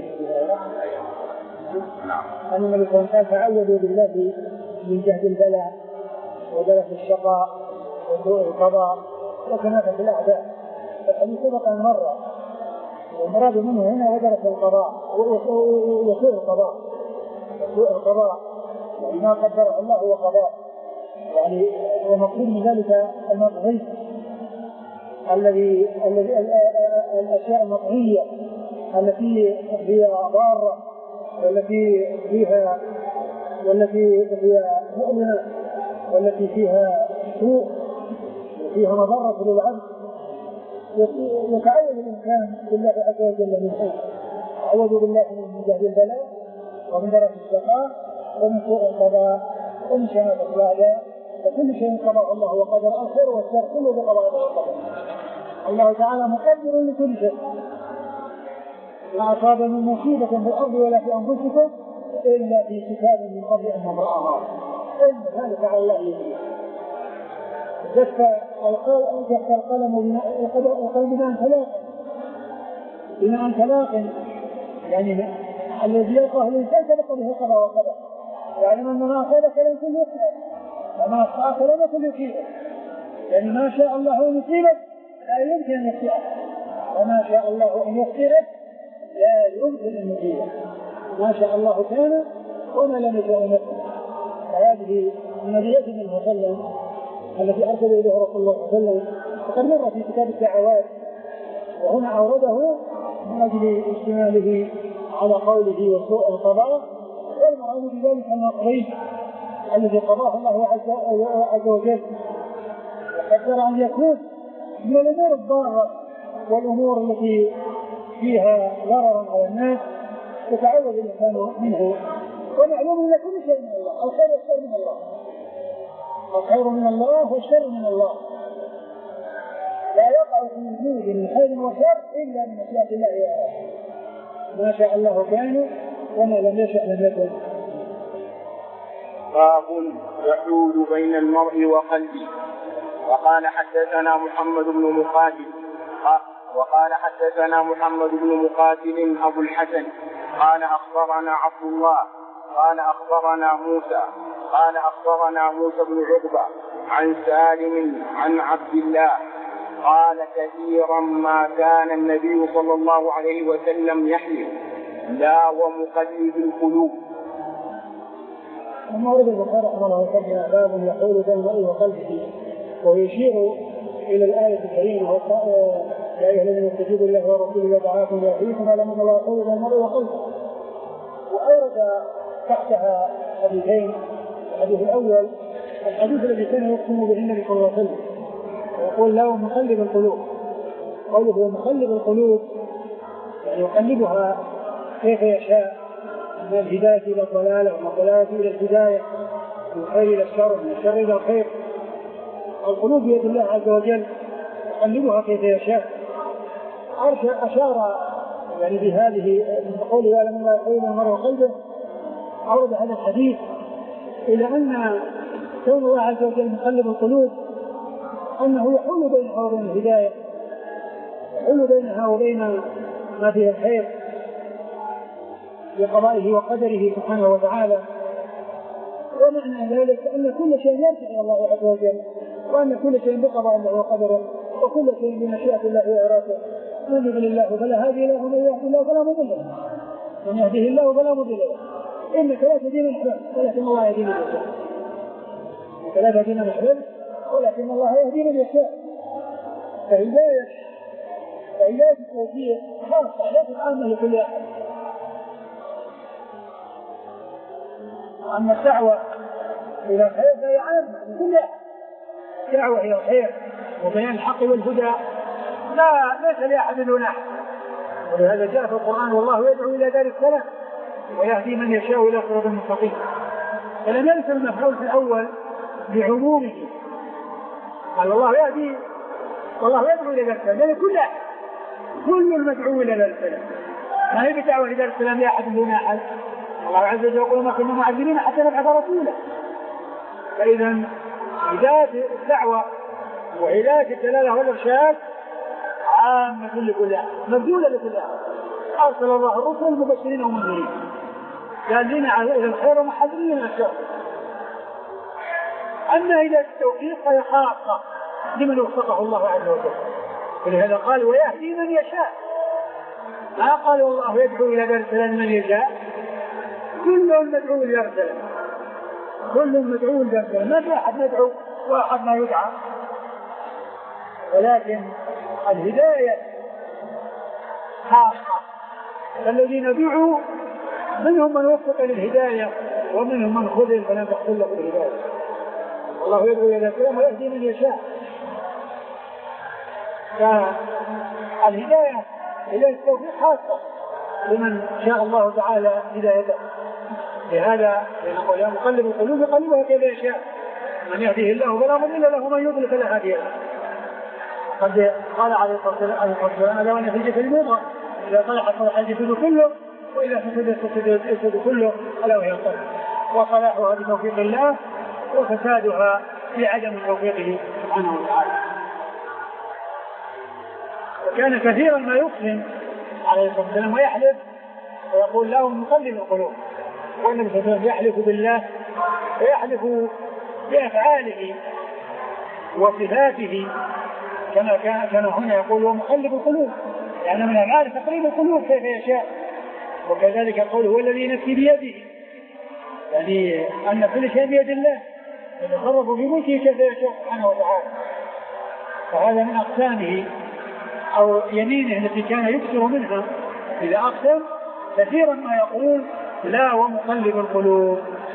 أن النبي صلى الله عليه وسلم تعوذوا بالله من جهد البلاء ودرك الشقاء وسوء القضاء وشماتة الأعداء. الحديث سبق مرة، والمراد منه هنا ودرك القضاء وسوء القضاء. سوء القضاء يعني ما قدره الله هو قضاء، يعني ومقصود من ذلك المطغي الذي الذي الاشياء المطغيه التي هي ضاره والتي فيها والتي هي مؤلمه والتي فيها سوء وفيها مضره للعبد، يتعوذ الانسان بالله عز وجل منها. تعوذ بالله من جهد البلاء ومن درك الشقاء ومن سوء القضاء ومن شماتة الأعداء. فكل شيء قضاء الله وقدر، الخير والشر كله بقضاء الله وقدر. الله تعالى مقدر لكل شيء. ما أصاب من مصيبة في الأرض ولا في أنفسكم إلا في كتاب من قبل أن نبرأها إن ذلك على الله يسير. جف القلم بماء ثلاث بماء ثلاث يعني الذي يلقاه الإنسان سبق به قضاء وقدر. يعني من ما أخذك لن يكون يصيبك وما أخذك لن يكون يصيبك، يعني ما شاء الله أن يصيبك لا يمكن أن يخطئك، وما شاء الله أن يخطئك لا يمكن أن يصيبك. ما شاء الله كان وما لم يكن أن يخطئك. فهذه من نبيته صلى الله عليه وسلم التي أرسل إليه رسول الله صلى الله عليه وسلم، وقد مر في كتاب الدعوات، وهنا أورده من أجل اشتماله على قوله وسوء القضاء، والمراد بذلك النقضي الذي قضاه الله عز وجل وقدر أن يكون من الأمور الضارة والأمور التي فيها ضررا على الناس يتعوذ الإنسان منه. ومعلوم أن كل شيء من الله، الخير والشر من الله، الخير من الله والشر من الله، لا يقع في وجود من خير وشر إلا من مشيئة الله وإرادته. ما شاء الله كان وما لم يشأ لم يكن. باب يحول بين المرء وقلبه. وقال حدثنا محمد بن مقاتل وقال حدثنا محمد بن مقاتل أبو الحسن قال أخبرنا عبد الله قال أخبرنا موسى قال أخبرنا موسى بن عقبة عن سالم عن عبد الله قال كثيرا ما كان النبي صلى الله عليه وسلم يحلف لا ومقلب القلوب. ثم ورد البخاري رحمه الله تعالى باب يحول بين المرء وقلبه، ويشير الى الايه الكريمه يا ايها الذين استجيبوا لله ورسوله ودعاكم ليحييكم على من الله يحول بين المرء وقلبه. واورد تحتها حديثين. الحديث الاول الحديث الذي كان يقسم به النبي صلى الله عليه وسلم ويقول له مقلب القلوب. قوله هو مقلب القلوب يعني يقلبها كيف يشاء، من الهداية إلى الضلالة ومن الضلالة إلى الهداية، من الخير إلى الشر ومن الشر إلى الخير. القلوب بيد الله عز وجل يقلبها كيف يشاء. أشار يعني بهذه القول يعلم الله يحول المرء وقلبه، أورد هذا الحديث إلى أن كون الله عز وجل مقلب القلوب أنه يحول بينها وبين الهداية، يحول بينها وبين ما فيه الخير، بقضائه وقدره سبحانه وتعالى. ومعنى ذلك أن كل شيء يرجع إلى الله عز وجل، وأن كل شيء بقضاء الله وقدره، وكل شيء بمشيئة الله وإرادته. من يضلل الله فلا هادي له، ومن يهدي الله فلا مضل له، من يهديه الله فلا مضل له. إنك لا تهدي من أحببت ولكن الله يهدي من يشاء. إنك لا تهدي من أحببت ولكن الله يهدي من يشاء. فهداية فهداية التوفيق خاصة ليست عامة لكل أحد. أما الدعوة إلى الخير فهي عامة لكل أحد. الدعوة إلى الخير وبيان الحق والهدى لا ليس لأحد دون أحد. ولهذا جاء في القرآن والله يدعو إلى دار السلام ويهدي من يشاء إلى صراط مستقيم. فلم يرد المفعول في الأول بعمومه، قال الله يهدي والله يدعو إلى دار السلام، يعني كل أحد، كل المدعو إلى دار السلام. ما هي بدعوة إلى دار السلام لأحد دون أحد. الله عز وجل يقول ما كنا معذبين حتى نبعث رسولا. فإذا هداية الدعوة وهداية الدلالة والإرشاد عامة لكل أحد، مبذولة لكل أحد. أرسل الله الرسل مبشرين ومنذرين دالين على إلى الخير ومحذرين من الشر. أما هداية التوفيق فهي خاصة لمن وفقه الله عز وجل. ولهذا قال ويهدي من يشاء، ما قال والله يدعو إلى دار السلام من يشاء. كل مدعو إلى دار السلام، كل مدعو إلى دار السلام، ما في أحد مدعو وأحد ما يدعى. ولكن الهداية خاصة، فالذين دعوا منهم من وفق للهداية ومنهم من خذل فلم تحصل له الهداية. الله يدعو إلى السلام ويهدي من يشاء. فالهداية هداية التوفيق خاصة لمن شاء الله تعالى هدايته. لهذا نقول يا مقلب القلوب قلبها كيف يشاء، من يهديه الله فلا مضل له ومن يضلل فلا هادي له. قد قال عليه الصلاة والسلام ألا وأن في الجسد المضغة إذا صلحت صلح الجسد كله وإذا فسدت فسد الجسد كله ألا وهي القلب، وصلاحها بتوفيق الله وفسادها بعدم توفيقه سبحانه وتعالى. وكان كثيرا ما يقسم عليه الصلاة والسلام ويحلف ويقول له مقلب القلوب، والنبي صلى الله عليه وسلم يحلف بالله ويحلف بأفعاله وصفاته كما كان كان هنا يقول ومقلب القلوب، يعني من أفعال تقليب القلوب كيف يشاء. وكذلك يقول هو الذي نفسي بيده، يعني أن كل شيء بيد الله يتصرف في ملكه كيف يشاء سبحانه وتعالى. فهذا من أقسامه أو يمينه التي كان يكثر منها إذا أقسم كثيرا ما يقول لا ومقلب القلوب.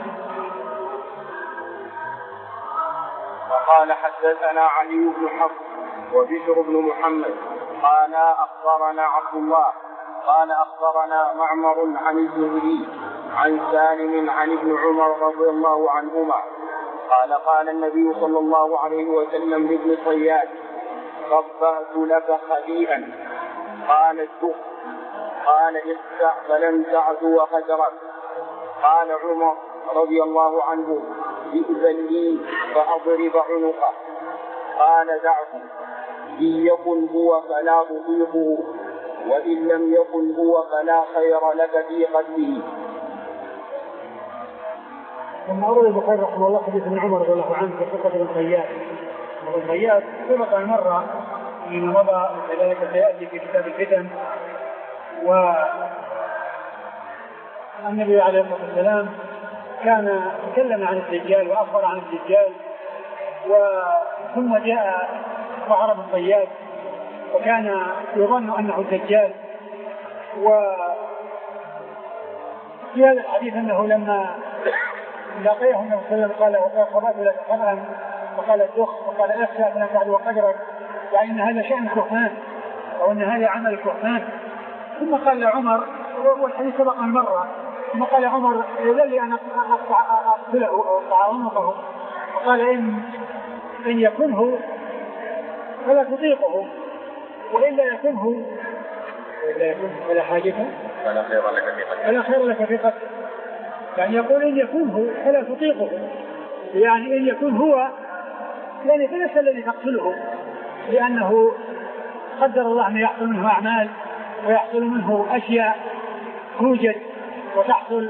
وقال حدثنا علي بن حفص وبشر بن محمد قال أخبرنا عبد الله قال أخبرنا معمر عن الزهري عن سالم عن ابن عمر رضي الله عنهما قال قال النبي صلى الله عليه وسلم لابن صياد خبأت لك خبيئا قال الدخ قال اخسع فلن تعدو خجرك. قال عمر رضي الله عنه إذن لي فأضرب عنقه. قال دعه إن يكن هو فلا تطيقه وإن لم يكن هو فلا خير لك في قتله. ثم أورد البخاري رحمه الله حديث ابن عمر رضي الله عنه في قصة ابن صياد. ابن صياد سبق المرة من مضى كذلك سيأتي في كتاب الفتن. والنبي عليه الصلاة والسلام كان تكلم عن الدجال وأخبر عن الدجال، ثم جاء وعرى بن صياد وكان يظن أنه الدجال. وفي هذا الحديث أنه لما لقيه النبي صلى الله عليه وسلم قال خبأت لك خبرا وقال الدخ وقال أخشى فلن تعدو قدرك، يعني أن هذا شأن الكهان أو أن هذا عمل الكهان. ثم قال لعمر والحديث سبق المرة، ثم قال عمر إذن لي أن أقتله أو أقطع عنقه. وقال إن إن يكنه فلا تطيقه وإلا يكنه وإلا يكنه فلا حاجته فلا خير لك في قتله فلا خير لك في قتله. يعني يقول إن يكنه فلا تطيقه، يعني إن يكون هو يعني فليس الذي تقتله، لأنه قدر الله أن يحصل منه أعمال ويحصل منه أشياء توجد يحصل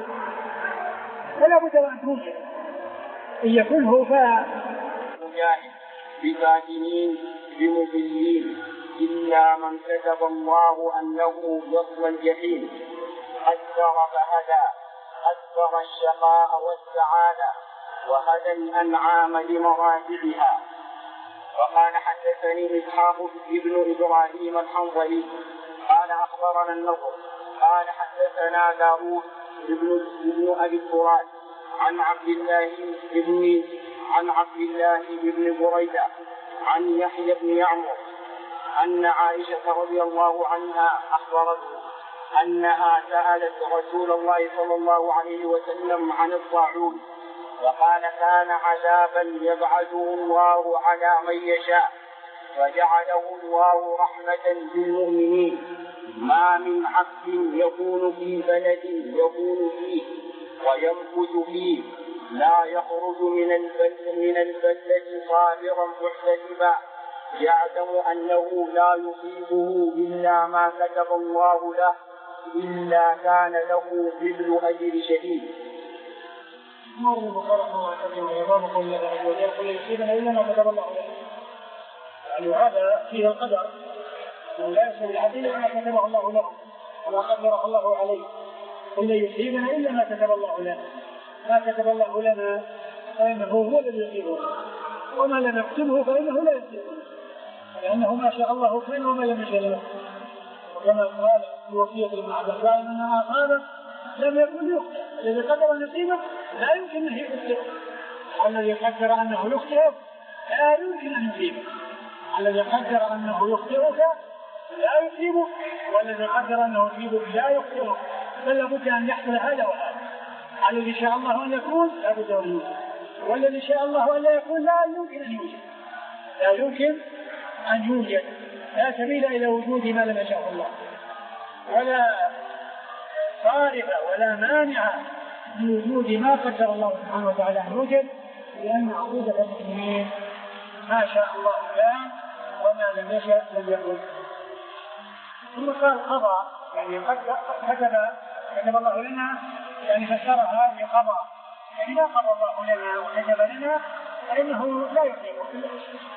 فلا بد أن توجد إن يكون هو مجاهد بفاتنين بمضلين إلا من كتب الله أنه يصلى الجحيم أكثر فهدى أكثر الشقاء والسعادة وهدى الأنعام لمراتبها. وقال حدثني إسحاق بن إبراهيم الحنظلي قال أخبرنا النضر قال حدثنا داود بن أبي الفرات عن عبد الله بن عن عبد الله بن بريدة عن يحيى بن يعمر أن عائشة رضي الله عنها أخبرته أنها سألت رسول الله صلى الله عليه وسلم عن الطاعون وقال كان عذابا يبعثه الله على من يشاء وجعله الله رحمة للمؤمنين ما من عبد يكون في بلد يكون فيه ويمكث فيه لا يخرج من البلد من البلد صابرا محتسبا يعلم أنه لا يصيبه إلا ما كتب الله له إلا كان له مثل أجر شهيد. مر بخلق ويضام كل ذلك ويقول يصيبنا إلا ما كتب الله له. يعني هذا فيه القدر لا يصيب العبد إلا ما كتبه الله له وما قدره الله عليه. قل يصيبنا إلا ما كتب الله لنا ما كتب الله لنا فإنه هو الذي يصيبه وما لم يكتبه فإنه لا يصيبه لأنه ما شاء الله كان وما لم يشاء له. وكما قال في وصية ابن عباس إنها أصابت لم يكن يخطئ الذي قدر أن يصيبه لا يمكن أن يخطئ والذي قدر أنه يخطئ لا يمكن أن يصيبه الذي قدر أنه يخطئك لا يصيبه والذي قدر أنه يصيبك لا يخطئه بل لابد أن يحصل هذا وهذا. الذي شاء الله أن يكون لا بد أن يوجد والذي شاء الله أن لا يكون لا يمكن أن يوجد لا يمكن أن يوجد لا سبيل إلى وجود ما لم يشاء الله ولا صارف ولا مانع من وجود ما قدر الله سبحانه وتعالى أن يوجد لأن عقيدة المؤمنين ما شاء الله كان وما لم يشاء لم يكن. ثم قال قضى يعني قد كتب كتب الله لنا يعني فسرها بقضاء يعني ما قضى الله لنا وكتب لنا فإنه لا يصيبه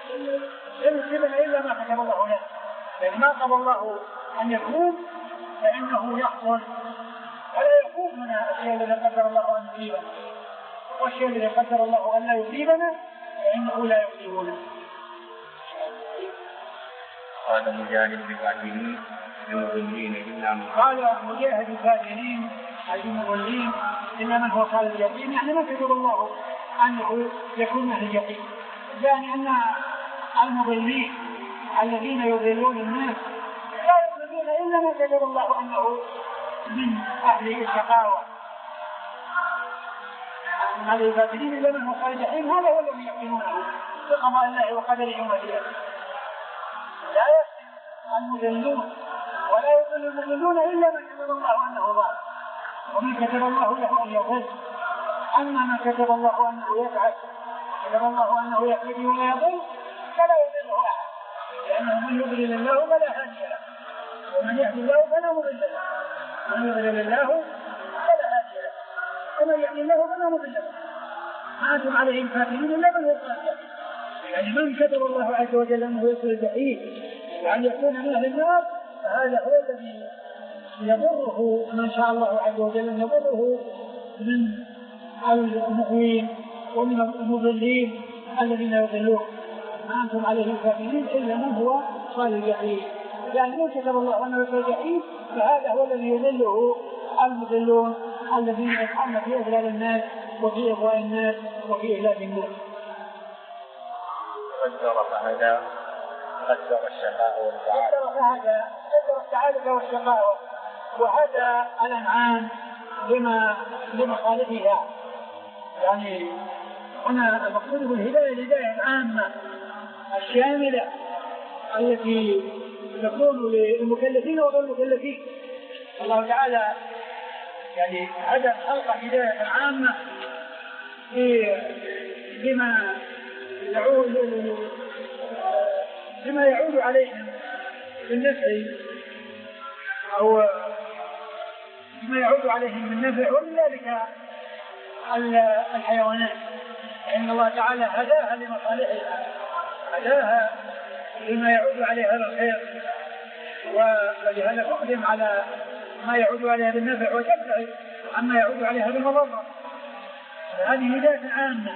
لن يصيبنا إلا ما كتب الله لنا لأن ما قضى الله أن يكون فإنه يحصل ولا يكون هنا الشيء الذي قدر الله أن يصيبنا والشيء الذي قدر الله أن لا يصيبنا فإنه لا يصيبنا. قال مجاهد بالفاتنين المضلين إلا من قال مجاهد الفاتنين المضلين إلا من هو صال اليقين يعني ما كتب الله أنه يكون أهل اليقين يعني أن المضلين الذين يضلون الناس لا يضلون إلا ما كتب الله أنه من أهل الشقاوة. هذا الفاتنين إلا من هو صال اليقين هذا هو الذي يقينونه بقضاء الله وقدره ومشيئته. لا يحسن المضلون ولا يضل المضلون إلا من كتب الله أنه ضال ومن كتب الله له أن يضل. أما ما كتب الله أنه يفعل كتب الله أنه يهتدي ولا يضل فلا يضله أحد لأنه من يضلل الله فلا هادي له ومن يهدي الله فلا مضل له من يضلل الله فلا هادي له ومن يهدي الله فلا مضل له. ما أنتم عليهم فاتنين إلا من هو القاسي يعني من كتب الله عز وجل أنه يصل الجحيم وأن يكون من أهل النار فهذا هو الذي يضره من شاء الله عز وجل أن يضره من المؤمنين ومن المضلين الذين يضلون. ما أنتم عليه الكافرين إلا من هو صال الجحيم يعني من كتب الله أنه يصل الجحيم فهذا هو الذي يضله المضلون الذين يسعون في إضلال الناس وفي إغواء الناس وفي إهلاك الناس. قدر فهدى قدر الشقاء والسعادة قدر فهدى قدر السعادة والشقاء وهدى الأنعام لما لمخالفها يعني هنا المقصود بالهداية الهداية العامة الشاملة التي تكون للمكلفين وغير المكلفين. الله تعالى يعني هدى خلق هداية عامة بما يعود بما يعود عليهم بالنفع أو ما يعود عليهم من نفع، وبذلك الحيوانات، إن الله تعالى هداها لمصالحها، هداها لما يعود عليها الخير، ولهذا تقدم على ما يعود عليها بالنفع وتبتعد عما يعود عليها بالمضرة. هذه هداية عامة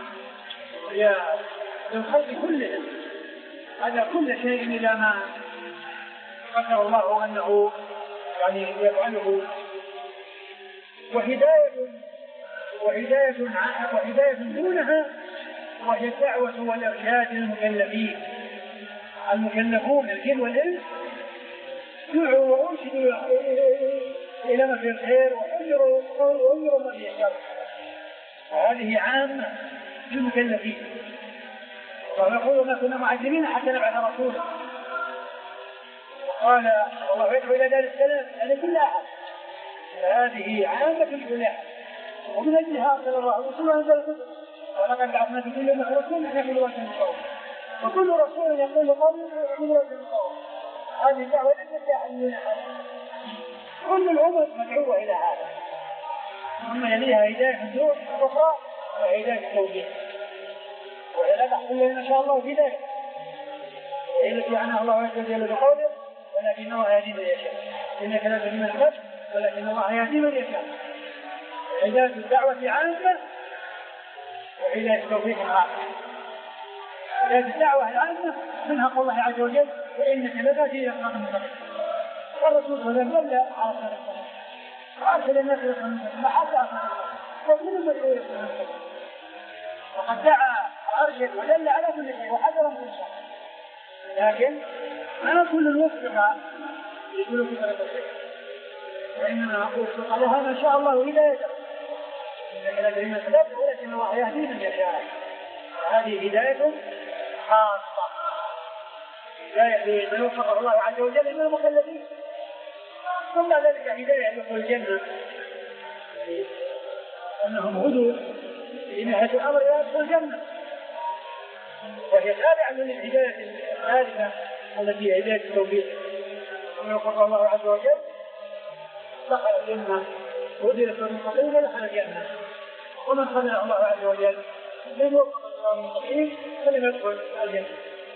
للخلق كلهم، هذا كل شيء إلى ما قدر الله أنه يعني يفعله. وهداية وهداية وهداية دونها وهي الدعوة والإرشاد للمكلفين. المكلفون الجن والإنس دعوا وأرشدوا إلى ما في الخير وأمروا وأمروا ما في الشر، هذه عامة للمكلفين. ونقول ما كنا معذبين حتى نبعث رسولا. قال والله يدعو إلى دار السلام يعني كل أحد، هذه عامة لكل أحد. ومن أجلها أرسل الله رسولا أنزل الكتب، ولقد بعثنا في كل أمة رسولا أن يعبدوا الله من قوم، وكل رسول يقول لقومه اعبدوا الله من قوم. هذه الدعوة ليست لأحد من أحد، كل الأمم مدعوة إلى هذا. ثم يليها هداية الدور الأخرى وهداية التوجيه، وإذا تحصل لنا إن شاء الله هداية التي عنها الله عز وجل بقوله ولكن الله يهدي من يشاء، إنك لا تهدي من أحببت ولكن الله يهدي من يشاء. هداية الدعوة عامة وهداية التوفيق عامة. هداية الدعوة العامة منها قول الله عز وجل وإنك لتهدي إلى صراط مستقيم، والرسول صلى الله عليه وسلم دل على صراط مستقيم وأرسل الناس إلى صراط مستقيم فحتى أصلا وكل مدعو إلى صراط مستقيم، وقد دعا وأرشد ودل على كل شيء وحذر من كل شيء، لكن أنا كل الوفق يقول في طريق الخير، وإنما أوفق لها ما شاء الله هدايته، إنك لا تهدي من أحببت ولكن الله يهدي من يشاء. هذه هداية خاصة لا يهدي من وفقه الله عز وجل من المكلفين. ثم ذلك هداية يدخل الجنة أنهم هدوا في نهاية الأمر إلى يدخل الجنة، وهي تابعة للهداية الثالثة التي هي هداية التوفيق. ومن وفقه الله عز وجل دخل الجنة وهدي للصراط المستقيم ودخل الجنة، ومن خلق الله عز وجل من وفق الصراط المستقيم فلم يدخل الجنة.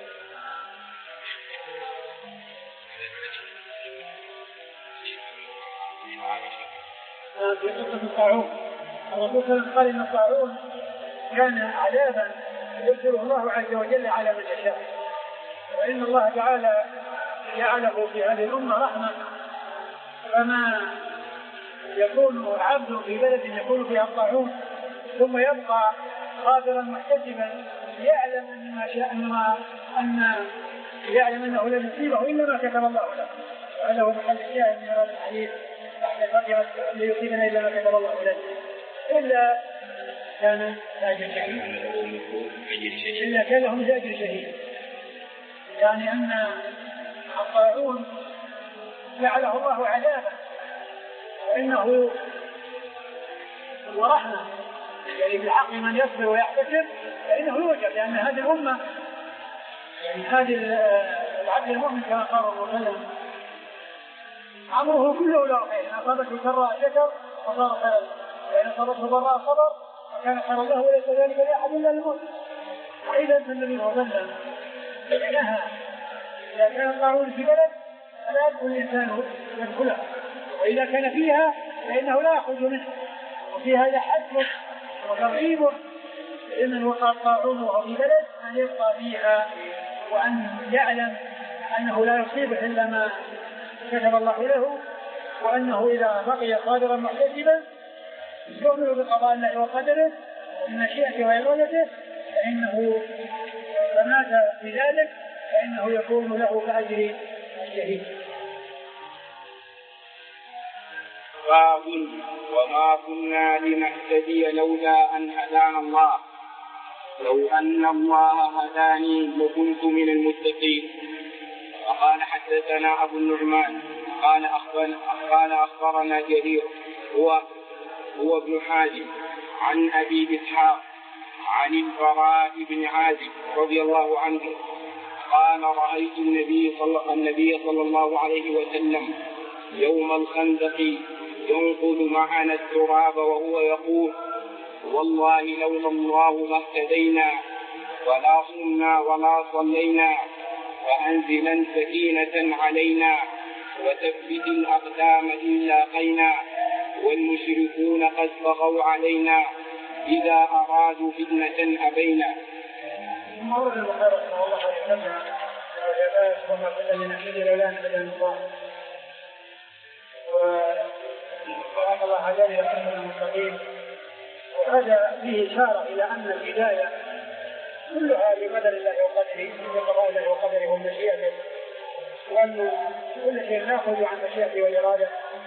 في قصة الطاعون الرسول صلى الله عليه وسلم قال إن الطاعون كان عذابا يرسله الله عز وجل على من يشاء، وإن الله تعالى جعله في هذه الأمة رحمة، فما يكون عبد في بلد يكون فيها الطاعون ثم يبقى قادرا محتسبا يعلم أن ما شاء أن يعلم أنه لن يصيبه إلا ما كتب الله له، وهذا هو محل الشاهد من هذا الحديث ليصيبنا إلا ما كتب الله له، إلا كان أجر شهيد إلا كان لهم أجر شهيد. يعني أن الطاعون جعله الله عذابا وإنه ورحمة، يعني بالحق من يصبر ويحتسب فإنه يوجد، لأن هذه الأمة يعني هذه العبد المؤمن كما قال الله عليه وسلم عمره كله له خير، إن أصابته سراء شكر فصار خيرا، وإن أصابته ضراء صبر فكان خيرا له وليس ذلك لأحد إلا الموت. وإذا النبي صلى الله عليه وسلم نهى إذا كان الطاعون في بلد فلا يدخل الإنسان يدخلها، وإذا كان فيها فإنه لا يخرج منه، وفي هذا حث وترغيب لمن وقع الطاعون وهو في بلد أن يبقى فيها وأن يعلم أنه لا يصيبه إلا ما كتب الله له، وأنه إذا بقي قادرا محتسبا يؤمن بقضاء الله وقدره من مشيئته وإرادته فإنه فمات بذلك فإنه يكون له كأجر الشهيد. باب وما كنا لنهتدي لولا أن هدانا الله لو أن الله هداني لكنت من المتقين. وقال حدثنا أبو النعمان قال أخبرنا, قال أخبرنا جرير هو هو ابن حازم عن أبي إسحاق عن البراء بن عازب رضي الله عنه قال رأيت النبي صلى, النبي صلى الله عليه وسلم يوم الخندق ينقل معنا التراب وهو يقول: والله لولا الله ما اهتدينا ولا صمنا ولا صلينا، فأنزلا سكينة علينا وثبت الأقدام إن لاقينا، والمشركون قد بغوا علينا إذا أرادوا فتنة أبينا. مورد البخاري رحمه الله يتبع العباد وما كنا لنحمد الإعلان بدل الله، وأخذ الله هداني لكم المستقيم. وهذا فيه إشارة إلى أن الهداية كلها بقدر الله وقدره، بقضاء الله وقدره ومشيئته، وأن كل شيء نأخذ عن مشيئته وإرادته.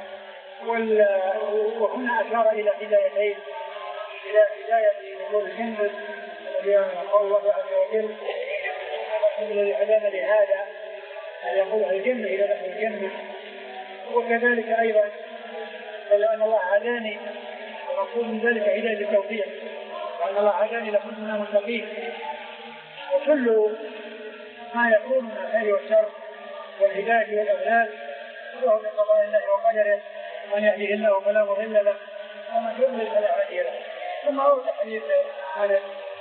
وهنا أشار إلى هدايتين: إلى هداية نزول الجنة قول الله عز وجل: الذي هدانا لهذا، أن يقول الجنة إلى دخل الجنة. وكذلك أيضا لأن الله هداني، ونقول من ذلك هداية التوفيق، وأن الله هداني لكنا متقين. وكل ما يكون من الخير والشر والهداية والأضلال فهو بقضاء الله وقدره، من يهده الله فلا مضل له ومن يضلل فلا هادي له. ثم أورد حديث هذا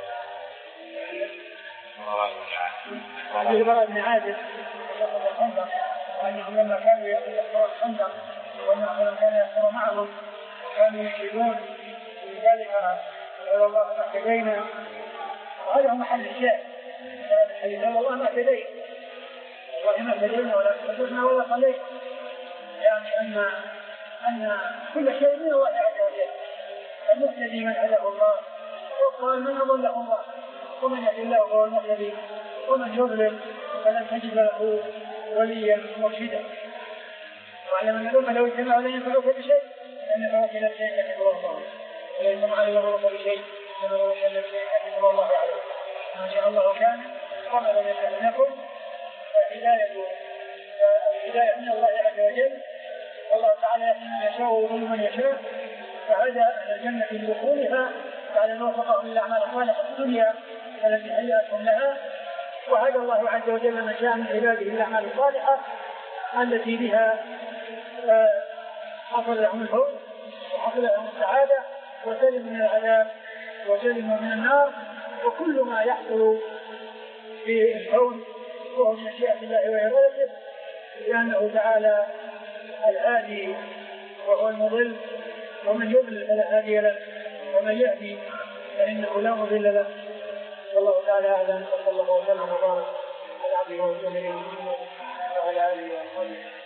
حديث البراء بن عازب رضي الله عنه أنه لما كانوا يقرؤون الخندق وأنه كان يقرأ معهم كانوا يشيدون لذلك قال الله ما اهتدينا. وهذا هو محل الشاهد الحديث: قال الله ما اهتدينا وإما اهتدينا ولا تهتدنا ولا صلينا. يعني أن أن كل شيء من الله عز وجل، المهتدي من هداه الله، وقال من أضله الله، ومن يهد الله فهو المهتدي، ومن يضلل فلن تجد له وليا مرشدا. واعلم ان الامه لو اجتمعوا لن ينفعوك بشيء لان توكل الشيء كتب الله، وليس معي يضرك بشيء لان توكل الشيء كتب الله عليه. ما شاء الله كان وما لم يكن لكم. فالهدايه الهدايه من الله عز وجل، والله تعالى يهدي من يشاء ويضل من يشاء. فهدى اهل الجنه بدخولها بعد ان وفقهم للاعمال الصالحه في الدنيا التي هيأتهم لها، وهدى الله عز وجل من شاء من عباده الاعمال الصالحه التي بها حصل لهم الفوز وحصل لهم السعاده وسلم من العذاب وسلم من النار. وكل ما يحصل في الكون هو من مشيئة الله وإرادته، لأنه تعالى الهادي وهو المضل، ومن يضلل فلا هادي له، ومن يهدي فإنه لا مضل له. والله تعالى أعلم، وصلى الله وسلم وبارك على عبده ورسوله محمد وعلى آله وصحبه.